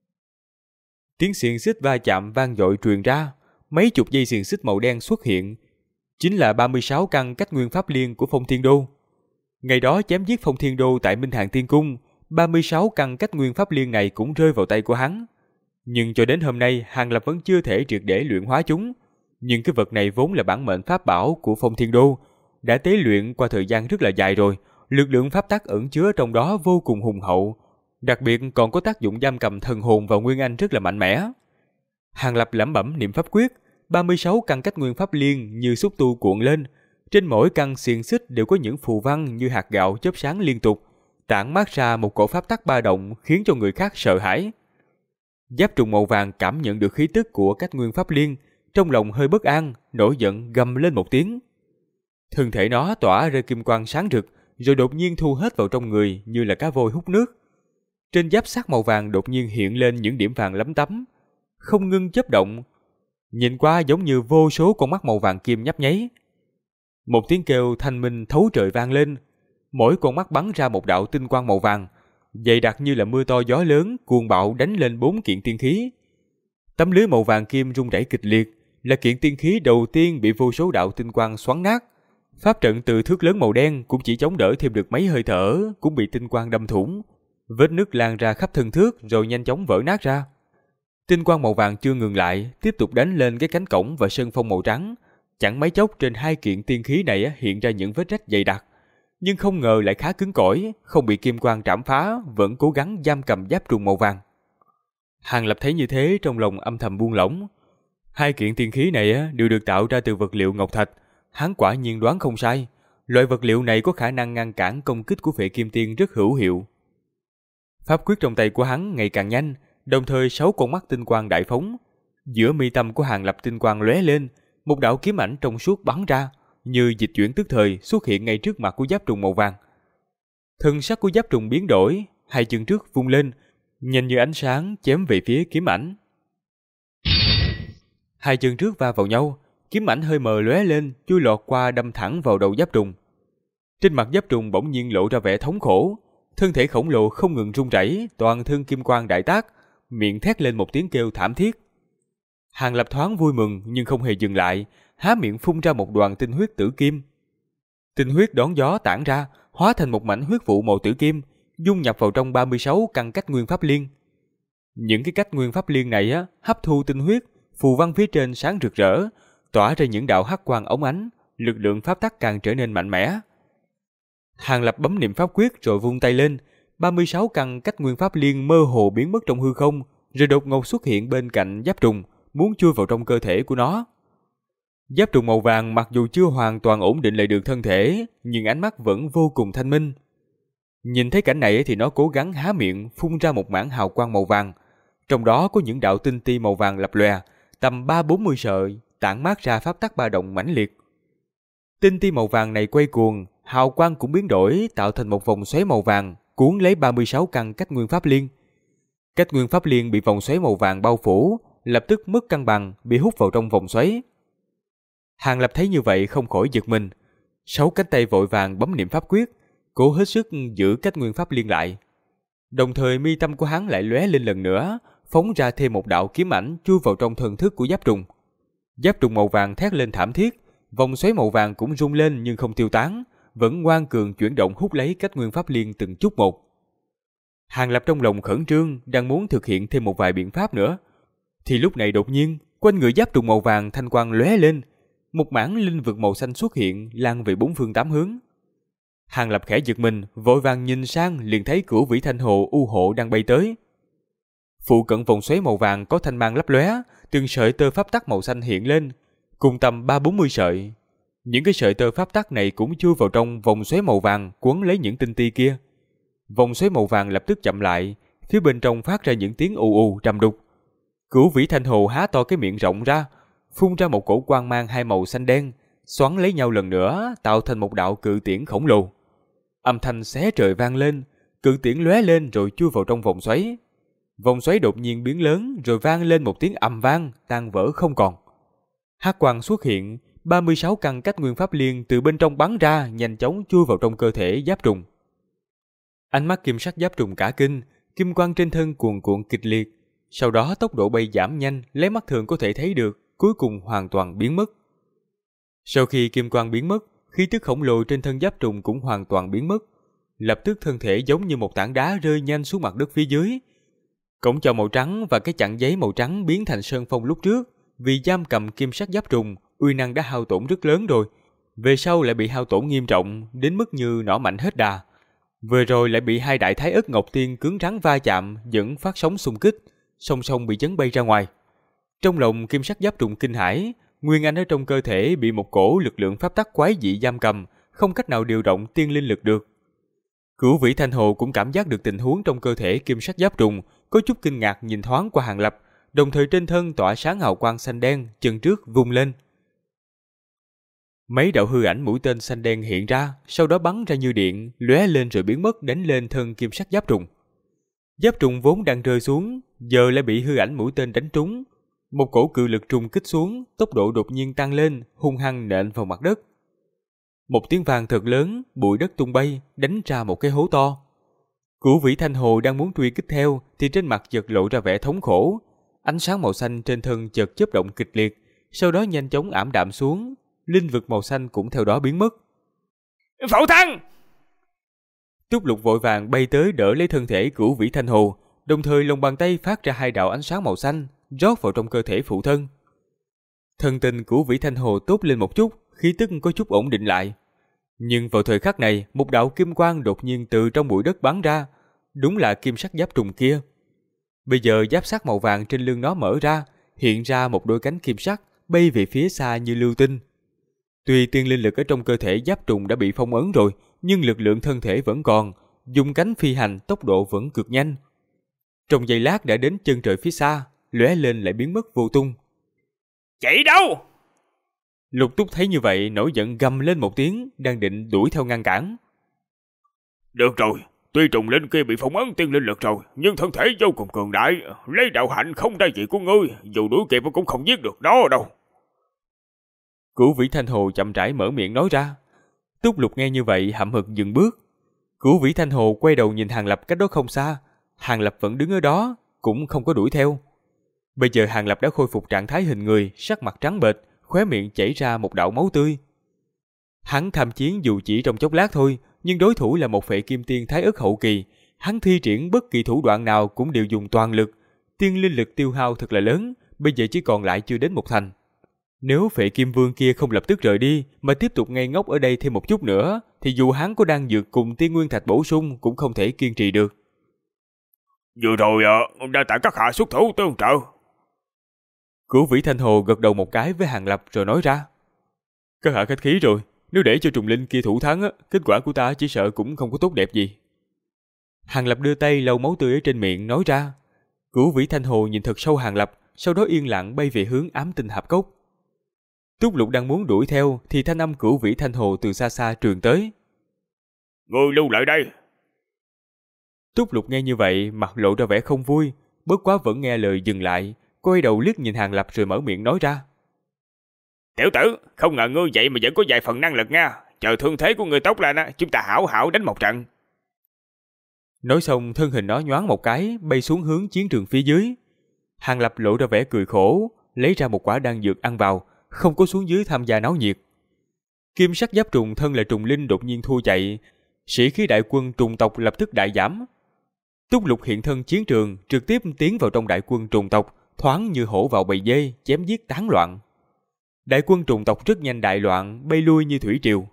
Tiếng xiềng xích va chạm vang dội truyền ra, mấy chục dây xiềng xích màu đen xuất hiện, chính là 36 căn cách nguyên pháp liên của Phong Thiên Đô. Ngày đó chém giết Phong Thiên Đô tại Minh Hàng Tiên Cung, 36 căn cách nguyên pháp liên này cũng rơi vào tay của hắn. Nhưng cho đến hôm nay, Hàng Lập vẫn chưa thể triệt để luyện hóa chúng. Nhưng cái vật này vốn là bản mệnh pháp bảo của Phong Thiên Đô, đã tế luyện qua thời gian rất là dài rồi, lực lượng pháp tắc ẩn chứa trong đó vô cùng hùng hậu, đặc biệt còn có tác dụng giam cầm thần hồn và nguyên anh rất là mạnh mẽ. Hàng Lập lẩm bẩm niệm pháp quyết, 36 căn cách nguyên pháp liên như xúc tu cuộn lên, trên mỗi căn xiềng xích đều có những phù văn như hạt gạo chớp sáng liên tục, tản mát ra một cổ pháp tắc ba động khiến cho người khác sợ hãi. Giáp trùng màu vàng cảm nhận được khí tức của cách nguyên pháp liên, trong lòng hơi bất an, nổi giận gầm lên một tiếng. Thân thể nó tỏa ra kim quang sáng rực, rồi đột nhiên thu hết vào trong người như là cá voi hút nước. Trên giáp sắt màu vàng đột nhiên hiện lên những điểm vàng lấm tấm, không ngưng chớp động, nhìn qua giống như vô số con mắt màu vàng kim nhấp nháy. Một tiếng kêu thanh minh thấu trời vang lên, mỗi con mắt bắn ra một đạo tinh quang màu vàng, dày đặc như là mưa to gió lớn cuồng bạo đánh lên 4 kiện tiên khí. Tấm lưới màu vàng kim rung rẩy kịch liệt, là kiện tiên khí đầu tiên bị vô số đạo tinh quang xoắn nát. Pháp trận từ thước lớn màu đen cũng chỉ chống đỡ thêm được mấy hơi thở, cũng bị tinh quang đâm thủng, vết nứt lan ra khắp thân thước rồi nhanh chóng vỡ nát ra. Tinh quang màu vàng chưa ngừng lại, tiếp tục đánh lên cái cánh cổng và sân phong màu trắng. Chẳng mấy chốc trên 2 kiện tiên khí này hiện ra những vết rách dày đặc, nhưng không ngờ lại khá cứng cỏi, không bị kim quang trảm phá, vẫn cố gắng giam cầm giáp trùng màu vàng. Hàng Lập thấy như thế trong lòng âm thầm buông lỏng. 2 kiện tiên khí này đều được tạo ra từ vật liệu ngọc thạch, hắn quả nhiên đoán không sai. Loại vật liệu này có khả năng ngăn cản công kích của Phệ Kim Tiên rất hữu hiệu. Pháp quyết trong tay của hắn ngày càng nhanh, đồng thời 6 con mắt tinh quang đại phóng. Giữa mi tâm của Hàng Lập tinh quang lóe lên, một đạo kiếm ảnh trong suốt bắn ra, như dịch chuyển tức thời xuất hiện ngay trước mặt của giáp trùng màu vàng. Thân sắc của giáp trùng biến đổi, 2 chân trước vung lên, nhanh như ánh sáng chém về phía kiếm ảnh. 2 chân trước va vào nhau, kiếm ảnh hơi mờ lóe lên, chui lọt qua đâm thẳng vào đầu giáp trùng. Trên mặt giáp trùng bỗng nhiên lộ ra vẻ thống khổ, thân thể khổng lồ không ngừng run rẩy, toàn thân kim quang đại tác, miệng thét lên một tiếng kêu thảm thiết. Hàng Lập thoáng vui mừng nhưng không hề dừng lại, há miệng phun ra một đoàn tinh huyết tử kim. Tinh huyết đón gió tản ra, hóa thành một mảnh huyết vụ màu tử kim, dung nhập vào trong 36 căn cách nguyên pháp liên. Những cái cách nguyên pháp liên này hấp thu tinh huyết, phù văn phía trên sáng rực rỡ, tỏa ra những đạo hắc quang óng ánh, lực lượng pháp tắc càng trở nên mạnh mẽ. Hàng Lập bấm niệm pháp quyết rồi vung tay lên, 36 căn cách nguyên pháp liên mơ hồ biến mất trong hư không, rồi đột ngột xuất hiện bên cạnh giáp trùng, muốn chui vào trong cơ thể của nó. Giáp trùng màu vàng mặc dù chưa hoàn toàn ổn định lại được thân thể, nhưng ánh mắt vẫn vô cùng thanh minh. Nhìn thấy cảnh này thì nó cố gắng há miệng phun ra một mảng hào quang màu vàng, trong đó có những đạo tinh ti màu vàng lập lòe, tầm 30-40 sợi, tản mát ra pháp tắc ba động mãnh liệt. Tinh ti màu vàng này quay cuồng, hào quang cũng biến đổi, tạo thành một vòng xoáy màu vàng, cuốn lấy 36 căn cách nguyên pháp liên. Cách nguyên pháp liên bị vòng xoáy màu vàng bao phủ, lập tức mất cân bằng, bị hút vào trong vòng xoáy. Hàng Lập thấy như vậy không khỏi giật mình, 6 cánh tay vội vàng bấm niệm pháp quyết, cố hết sức giữ cách nguyên pháp liên lại. Đồng thời mi tâm của hắn lại lóe lên lần nữa, phóng ra thêm một đạo kiếm ảnh chui vào trong thần thức của giáp trùng. Giáp trùng màu vàng thét lên thảm thiết, vòng xoáy màu vàng cũng rung lên nhưng không tiêu tán, vẫn ngoan cường chuyển động hút lấy cách nguyên pháp liên từng chút một. Hàng Lập trong lòng khẩn trương, đang muốn thực hiện thêm một vài biện pháp nữa, thì lúc này đột nhiên quanh người giáp trùng màu vàng thanh quang lóe lên, một mảng linh vực màu xanh xuất hiện, lan về 4 phương 8 hướng. Hàng Lập khẽ giật mình, vội vàng nhìn sang liền thấy Cửu Vĩ Thanh Hồ U Hộ đang bay tới. Phụ cận vòng xoáy màu vàng có thanh mang lấp lóe, từng sợi tơ pháp tắc màu xanh hiện lên, cùng tầm 30-40 sợi. Những cái sợi tơ pháp tắc này cũng chui vào trong vòng xoáy màu vàng, quấn lấy những tinh ti kia. Vòng xoáy màu vàng lập tức chậm lại, phía bên trong phát ra những tiếng ù ù trầm đục. Cửu Vĩ Thanh Hồ há to cái miệng rộng ra, phun ra một cổ quang mang hai màu xanh đen, xoắn lấy nhau lần nữa, tạo thành một đạo cự tiễn khổng lồ. Âm thanh xé trời vang lên, cự tiễn lóe lên rồi chui vào trong vòng xoáy. Vòng xoáy đột nhiên biến lớn rồi vang lên một tiếng ầm vang, tan vỡ không còn. Hắc quang xuất hiện, 36 căn cách nguyên pháp liên từ bên trong bắn ra, nhanh chóng chui vào trong cơ thể giáp trùng. Ánh mắt kim sắc giáp trùng cả kinh, kim quang trên thân cuồn cuộn kịch liệt, sau đó tốc độ bay giảm nhanh, lấy mắt thường có thể thấy được, cuối cùng hoàn toàn biến mất. Sau khi kim quang biến mất, khí tức khổng lồ trên thân giáp trùng cũng hoàn toàn biến mất, lập tức thân thể giống như một tảng đá rơi nhanh xuống mặt đất phía dưới. Cổng chào màu trắng và cái chặn giấy màu trắng biến thành sơn phong lúc trước, vì giam cầm kim sắc giáp trùng, uy năng đã hao tổn rất lớn rồi. Về sau lại bị hao tổn nghiêm trọng, đến mức như nỏ mạnh hết đà. Vừa rồi lại bị 2 đại thái ất ngọc tiên cứng rắn va chạm, dẫn phát sóng xung kích, song song bị chấn bay ra ngoài. Trong lòng kim sắc giáp trùng kinh hãi, nguyên anh ở trong cơ thể bị một cổ lực lượng pháp tắc quái dị giam cầm, không cách nào điều động tiên linh lực được. Cửu Vĩ Thanh Hồ cũng cảm giác được tình huống trong cơ thể kim sắc giáp trùng, có chút kinh ngạc nhìn thoáng qua Hàng Lập, đồng thời trên thân tỏa sáng hào quang xanh đen, chân trước vung lên. Mấy đạo hư ảnh mũi tên xanh đen hiện ra, sau đó bắn ra như điện, lóe lên rồi biến mất, đánh lên thân kim sắc giáp trùng. Giáp trùng vốn đang rơi xuống, giờ lại bị hư ảnh mũi tên đánh trúng. Một cổ cự lực trùng kích xuống, tốc độ đột nhiên tăng lên, hung hăng nện vào mặt đất. Một tiếng vang thật lớn, bụi đất tung bay, đánh ra một cái hố to. Cửu Vĩ Thanh Hồ đang muốn truy kích theo, thì trên mặt chợt lộ ra vẻ thống khổ. Ánh sáng màu xanh trên thân chợt chớp động kịch liệt, sau đó nhanh chóng ảm đạm xuống, linh vực màu xanh cũng theo đó biến mất. Phụ thân! Túc Lục vội vàng bay tới đỡ lấy thân thể Cửu Vĩ Thanh Hồ, đồng thời lòng bàn tay phát ra 2 đạo ánh sáng màu xanh, rót vào trong cơ thể phụ thân. Thân tình Cửu Vĩ Thanh Hồ tốt lên một chút, khí tức có chút ổn định lại. Nhưng vào thời khắc này, một đạo kim quang đột nhiên từ trong bụi đất bắn ra, đúng là kim sắc giáp trùng kia. Bây giờ giáp sắt màu vàng trên lưng nó mở ra, hiện ra một đôi cánh kim sắc bay về phía xa như lưu tinh. Tuy tiên linh lực ở trong cơ thể giáp trùng đã bị phong ấn rồi, nhưng lực lượng thân thể vẫn còn, dùng cánh phi hành tốc độ vẫn cực nhanh. Trong giây lát đã đến chân trời phía xa, lóe lên lại biến mất vô tung. Chạy đâu? Lục Túc thấy như vậy nổi giận gầm lên một tiếng, đang định đuổi theo ngăn cản. Được rồi, tuy trùng linh kia bị phong ấn tiên linh lực rồi, nhưng thân thể vô cùng cường đại, lấy đạo hạnh không đa dị của ngươi, dù đuổi kịp cũng không giết được nó đâu. Cửu Vĩ Thanh Hồ chậm rãi mở miệng nói ra. Túc Lục nghe như vậy hậm hực dừng bước. Cửu Vĩ Thanh Hồ quay đầu nhìn Hàng Lập cách đó không xa, Hàng Lập vẫn đứng ở đó, cũng không có đuổi theo. Bây giờ Hàng Lập đã khôi phục trạng thái hình người, sắc mặt trắng bệch, khóe miệng chảy ra một đạo máu tươi. Hắn tham chiến dù chỉ trong chốc lát thôi, nhưng đối thủ là một Phệ Kim Tiên Thái Ức hậu kỳ, hắn thi triển bất kỳ thủ đoạn nào cũng đều dùng toàn lực, tiên linh lực tiêu hao thật là lớn, bây giờ chỉ còn lại chưa đến 1 thành. Nếu Phệ Kim Vương kia không lập tức rời đi, mà tiếp tục ngây ngốc ở đây thêm một chút nữa, thì dù hắn có đang dược cùng tiên nguyên thạch bổ sung cũng không thể kiên trì được. Vừa rồi đa tạ các hạ xuất thủ tương trợ. Cửu Vĩ Thanh Hồ gật đầu một cái với Hàng Lập rồi nói ra. Các hạ khách khí rồi, nếu để cho trùng linh kia thủ thắng, kết quả của ta chỉ sợ cũng không có tốt đẹp gì. Hàng Lập đưa tay lau máu tươi ở trên miệng nói ra. Cửu Vĩ Thanh Hồ nhìn thật sâu Hàng Lập, sau đó yên lặng bay về hướng Ám Tinh Hạp Cốc. Túc Lục đang muốn đuổi theo thì thanh âm Cửu Vĩ Thanh Hồ từ xa xa truyền tới. Ngươi lưu lại đây. Túc Lục nghe như vậy mặt lộ ra vẻ không vui, bất quá vẫn nghe lời dừng lại, quay đầu liếc nhìn Hàng Lập rồi mở miệng nói ra. Tiểu tử, không ngờ ngươi vậy mà vẫn có vài phần năng lực nha. Chờ thương thế của ngươi tốt lên, chúng ta hảo hảo đánh một trận. Nói xong thân hình nó nhoáng một cái bay xuống hướng chiến trường phía dưới. Hàng Lập lộ ra vẻ cười khổ, lấy ra một quả đan dược ăn vào, không có xuống dưới tham gia náo nhiệt. Kim sắc giáp trùng thân là trùng linh đột nhiên thua chạy, sĩ khí đại quân trùng tộc lập tức đại giảm. Túc Lục hiện thân chiến trường, trực tiếp tiến vào trong đại quân trùng tộc, thoáng như hổ vào bầy dê, chém giết tán loạn. Đại quân trùng tộc rất nhanh đại loạn, bay lui như thủy triều.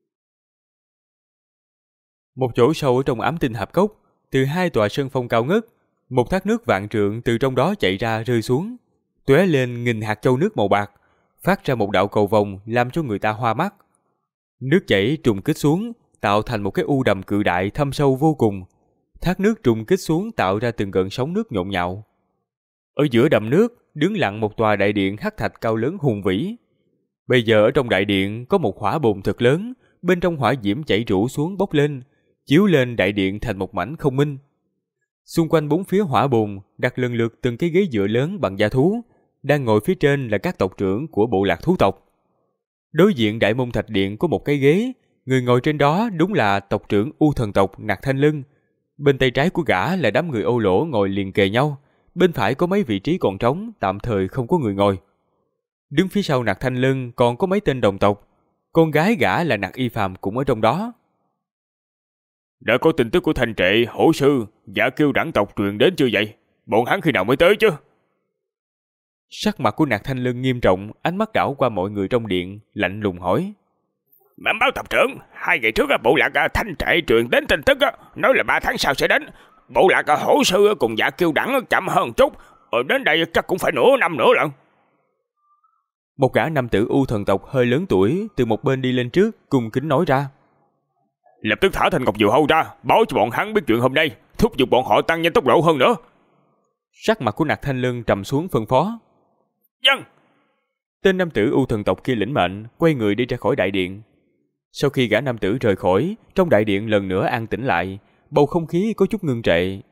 Một chỗ sâu ở trong Ám Tinh Hạp Cốc, từ 2 tòa sơn phong cao ngất, một thác nước vạn trượng từ trong đó chạy ra rơi xuống, tóe lên nghìn hạt châu nước màu bạc, phát ra một đạo cầu vồng làm cho người ta hoa mắt. Nước chảy trùng kích xuống, tạo thành một cái u đầm cự đại thâm sâu vô cùng. Thác nước trùng kích xuống tạo ra từng gợn sóng nước nhộn nhạo. Ở giữa đầm nước, đứng lặng một tòa đại điện hắc thạch cao lớn hùng vĩ. Bây giờ ở trong đại điện có một hỏa bồn thật lớn, bên trong hỏa diễm chảy rủ xuống bốc lên, chiếu lên đại điện thành một mảnh không minh. Xung quanh 4 phía hỏa bồn đặt lần lượt từng cái ghế dựa lớn bằng da thú, đang ngồi phía trên là các tộc trưởng của bộ lạc thú tộc. Đối diện đại môn thạch điện có một cái ghế, người ngồi trên đó đúng là tộc trưởng U Thần tộc Nạc Thanh Lân. Bên tay trái của gã là đám người Ô Lỗ ngồi liền kề nhau, bên phải có mấy vị trí còn trống, tạm thời không có người ngồi. Đứng phía sau Nạc Thanh Lân còn có mấy tên đồng tộc, con gái gã là Nạc Y Phàm cũng ở trong đó. Đã có tin tức của Thanh Trệ, Hổ Sư, Giả Kiêu đẳng tộc truyền đến chưa vậy? Bọn hắn khi nào mới tới chứ? Sắc mặt của Nạc Thanh Lân nghiêm trọng, ánh mắt đảo qua mọi người trong điện, lạnh lùng hỏi. Bẩm báo tộc trưởng, 2 ngày trước bộ lạc Thanh Trệ truyền đến tin tức, nói là 3 tháng sau sẽ đến. Bộ lạc Hổ Sư cùng Giả Kiêu đẳng chậm hơn chút, đến đây chắc cũng phải nửa năm nữa lận. Một gã nam tử U Thần tộc hơi lớn tuổi từ một bên đi lên trước, cung kính nói ra. Lập tức thả Thanh Ngọc Diều Hâu ra, báo cho bọn hắn biết chuyện hôm nay, thúc giục bọn họ tăng nhanh tốc độ hơn nữa. Sắc mặt của Nạc Thanh Lân trầm xuống phân phó. Dân. Tên nam tử U Thần tộc kia lĩnh mệnh, quay người đi ra khỏi đại điện. Sau khi gã nam tử rời khỏi, trong đại điện lần nữa an tĩnh lại, bầu không khí có chút ngưng trệ.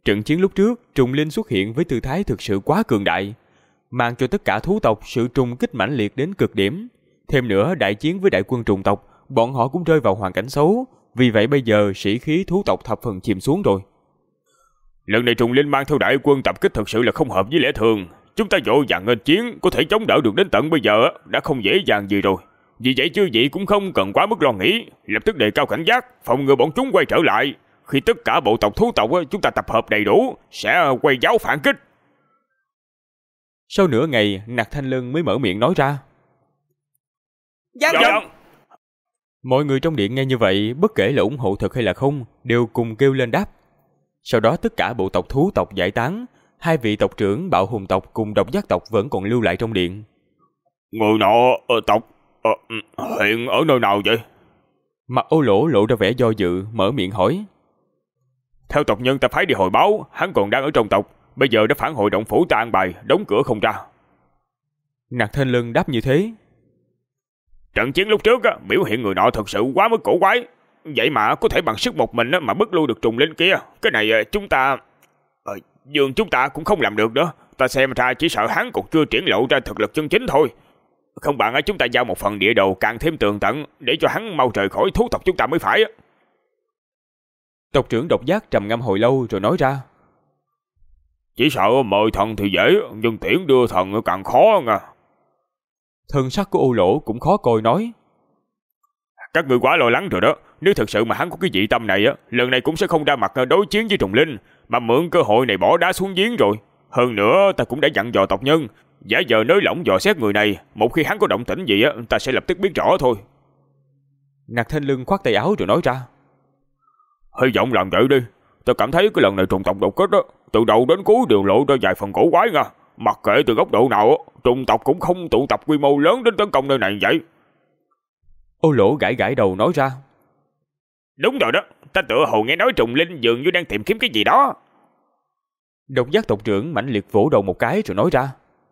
Trận chiến lúc trước, trùng linh xuất hiện với tư thái thực sự quá cường đại, mang cho tất cả thú tộc sự trùng kích mãnh liệt đến cực điểm. Thêm nữa, đại chiến với đại quân trùng tộc, bọn họ cũng rơi vào hoàn cảnh xấu, vì vậy bây giờ sĩ khí thú tộc thập phần chìm xuống rồi. Lần này trùng linh mang theo đại quân tập kích thực sự là không hợp với lẽ thường. Chúng ta vội vàng nghênh chiến, có thể chống đỡ được đến tận bây giờ đã không dễ dàng gì rồi. Vì vậy chư vị cũng không cần quá mức lo nghĩ, lập tức đề cao cảnh giác, phòng ngừa bọn chúng quay trở lại. Khi tất cả bộ tộc thú tộc chúng ta tập hợp đầy đủ, sẽ quay giáo phản kích. Sau nửa ngày, Nặc Thanh Lân mới mở miệng nói ra. Dân. Mọi người trong điện nghe như vậy, bất kể là ủng hộ thật hay là không, đều cùng kêu lên đáp. Sau đó tất cả bộ tộc thú tộc giải tán, hai vị tộc trưởng Bạo Hùng tộc cùng Độc Giác tộc vẫn còn lưu lại trong điện. Người nọ tộc hiện ở nơi nào vậy? Mặt Ô Lỗ lộ ra vẻ do dự, mở miệng hỏi. Theo tộc nhân ta phái đi hồi báo, hắn còn đang ở trong tộc, bây giờ đã phản hồi động phủ ta an bài, đóng cửa không ra. Nặc Thanh Lân đáp như thế. Trận chiến lúc trước biểu hiện người nọ thật sự quá mức cổ quái, vậy mà có thể bằng sức một mình mà bức lui được trùng linh kia. Cái này chúng ta dường chúng ta cũng không làm được nữa. Ta xem ra chỉ sợ hắn còn chưa triển lộ ra thực lực chân chính thôi. Không bằng chúng ta giao một phần địa đồ càng thêm tường tận, để cho hắn mau rời khỏi thú tộc chúng ta mới phải. Tộc trưởng Độc Giác trầm ngâm hồi lâu rồi nói ra. Chỉ sợ mời thần thì dễ, nhưng tiễn đưa thần càng khó nha. Thân sắc của Ô Lỗ cũng khó coi nói. Các ngươi quá lo lắng rồi đó. Nếu thật sự mà hắn có cái dị tâm này lần này cũng sẽ không ra mặt đối chiến với trùng linh, mà mượn cơ hội này bỏ đá xuống giếng rồi. Hơn nữa ta cũng đã dặn dò tộc nhân, giả vờ nới lỏng dò xét người này, một khi hắn có động tĩnh gì ta sẽ lập tức biết rõ thôi. Nặc Thanh Lân khoác tay áo rồi nói ra. Hy vọng làm vậy đi. Ta cảm thấy cái lần này trùng tộc đột kích từ đầu đến cuối đều lộ ra vài phần cổ quái nha. Mặc kệ từ góc độ nào trùng tộc cũng không tụ tập quy mô lớn đến tấn công nơi này vậy. Ô Lỗ gãi gãi đầu nói ra. Đúng rồi đó, ta tựa hồ nghe nói trùng linh dường như đang tìm kiếm cái gì đó. Độc Giác tộc trưởng mãnh liệt vỗ đầu một cái rồi nói ra.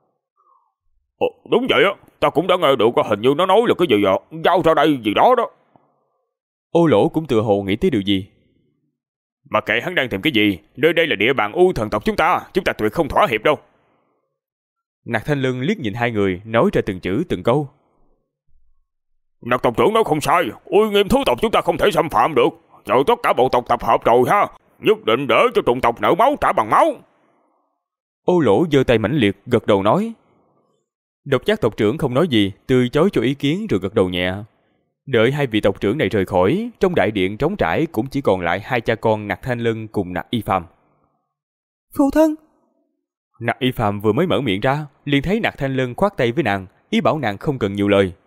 Đúng vậy ta cũng đã nghe được, hình như nó nói là cái gì giao ra đây gì đó đó. Ô Lỗ cũng tựa hồ nghĩ tới điều gì. Mà kệ hắn đang tìm cái gì, nơi đây là địa bàn U thần tộc chúng ta tuyệt không thỏa hiệp đâu. Nặc Thanh Lân liếc nhìn hai người, nói ra từng chữ từng câu. Nặc tộc trưởng nói không sai, uy nghiêm thú tộc chúng ta không thể xâm phạm được. Chờ tất cả bộ tộc tập hợp rồi ha, nhất định để cho trùng tộc nợ máu trả bằng máu. Ô Lỗ giơ tay mãnh liệt, gật đầu nói. Độc Giác tộc trưởng không nói gì, từ chối cho ý kiến rồi gật đầu nhẹ. Đợi hai vị tộc trưởng này rời khỏi, trong đại điện trống trải cũng chỉ còn lại hai cha con Nặc Thanh Lân cùng Nặc Y Phàm. Phụ thân. Nặc Y Phàm vừa mới mở miệng ra, liền thấy Nặc Thanh Lân khoát tay với nàng, ý bảo nàng không cần nhiều lời.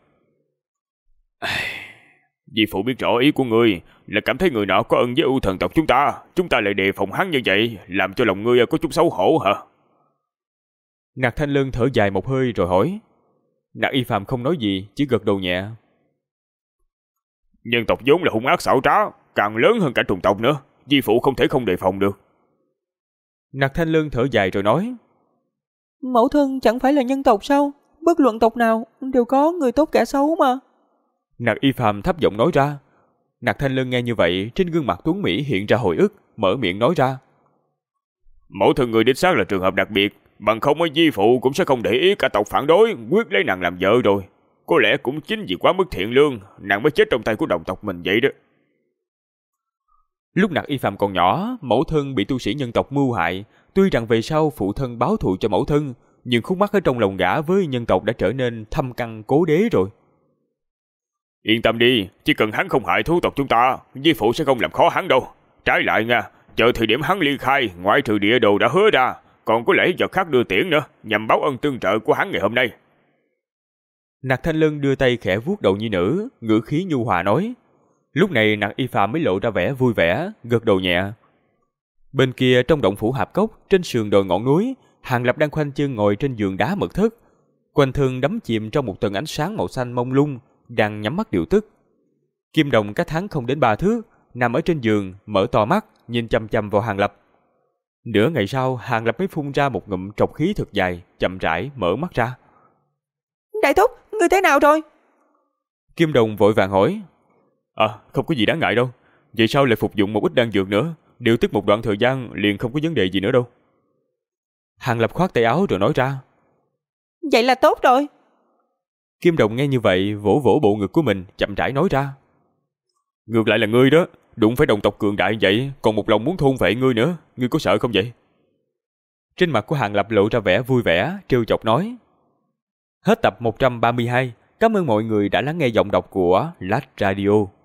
Di phụ biết rõ ý của ngươi là cảm thấy người nọ có ân với U thần tộc chúng ta lại đề phòng hắn như vậy, làm cho lòng ngươi có chút xấu hổ hả? Nặc Thanh Lân thở dài một hơi rồi hỏi. Nặc Y Phàm không nói gì, chỉ gật đầu nhẹ. Nhân tộc vốn là hung ác xảo trá, càng lớn hơn cả trùng tộc nữa, Di phụ không thể không đề phòng được. Nặc Thanh Lân thở dài rồi nói. Mẫu thân chẳng phải là nhân tộc sao? Bất luận tộc nào đều có người tốt kẻ xấu mà. Nặc Y Phàm thấp giọng nói ra. Nặc Thanh Lân nghe như vậy, trên gương mặt tuấn mỹ hiện ra hồi ức, mở miệng nói ra. Mẫu thân người đích xác là trường hợp đặc biệt, bằng không Di phụ cũng sẽ không để ý cả tộc phản đối, quyết lấy nàng làm vợ rồi. Có lẽ cũng chính vì quá mức thiện lương, nàng mới chết trong tay của đồng tộc mình vậy đó. Lúc Nặc Y Phàm còn nhỏ, mẫu thân bị tu sĩ nhân tộc mưu hại. Tuy rằng về sau phụ thân báo thù cho mẫu thân, nhưng khúc mắc ở trong lòng gã với nhân tộc đã trở nên thâm căn cố đế rồi. Yên tâm đi, chỉ cần hắn không hại thú tộc chúng ta, Di phụ sẽ không làm khó hắn đâu. Trái lại nha, chờ thời điểm hắn ly khai, ngoại trừ địa đồ đã hứa ra, còn có lễ vật khác đưa tiễn nữa, nhằm báo ân tương trợ của hắn ngày hôm nay. Nặc Thanh Lân đưa tay khẽ vuốt đầu nhi nữ, ngữ khí nhu hòa nói. Lúc này Nặc Y Phàm mới lộ ra vẻ vui vẻ, gật đầu nhẹ. Bên kia trong động phủ hạp cốc, trên sườn đồi ngọn núi, Hàng Lập đang khoanh chân ngồi trên giường đá mật thất, quanh thân đắm chìm trong một tầng ánh sáng màu xanh mông lung, đang nhắm mắt điều tức. Kim Đồng cách hắn không đến 3 thước, nằm ở trên giường, mở to mắt, nhìn chăm chăm vào Hàng Lập. Nửa ngày sau, Hàng Lập mới phun ra một ngụm trọc khí thật dài, chậm rãi mở mắt ra. Đại thúc, ngươi thế nào rồi? Kim Đồng vội vàng hỏi. Không có gì đáng ngại đâu. Vậy sao lại phục dụng một ít đan dược nữa? điều tức một đoạn thời gian liền không có vấn đề gì nữa đâu. Hàng Lập khoát tay áo rồi nói ra. Vậy là tốt rồi. Kim Đồng nghe như vậy vỗ vỗ bộ ngực của mình, chậm rãi nói ra. Ngược lại là ngươi đó, đụng phải đồng tộc cường đại vậy, còn một lòng muốn thôn vệ ngươi nữa, ngươi có sợ không vậy? Trên mặt của Hàng Lập lộ ra vẻ vui vẻ, trêu chọc nói. Hết tập 132, cảm ơn mọi người đã lắng nghe giọng đọc của Lách Radio.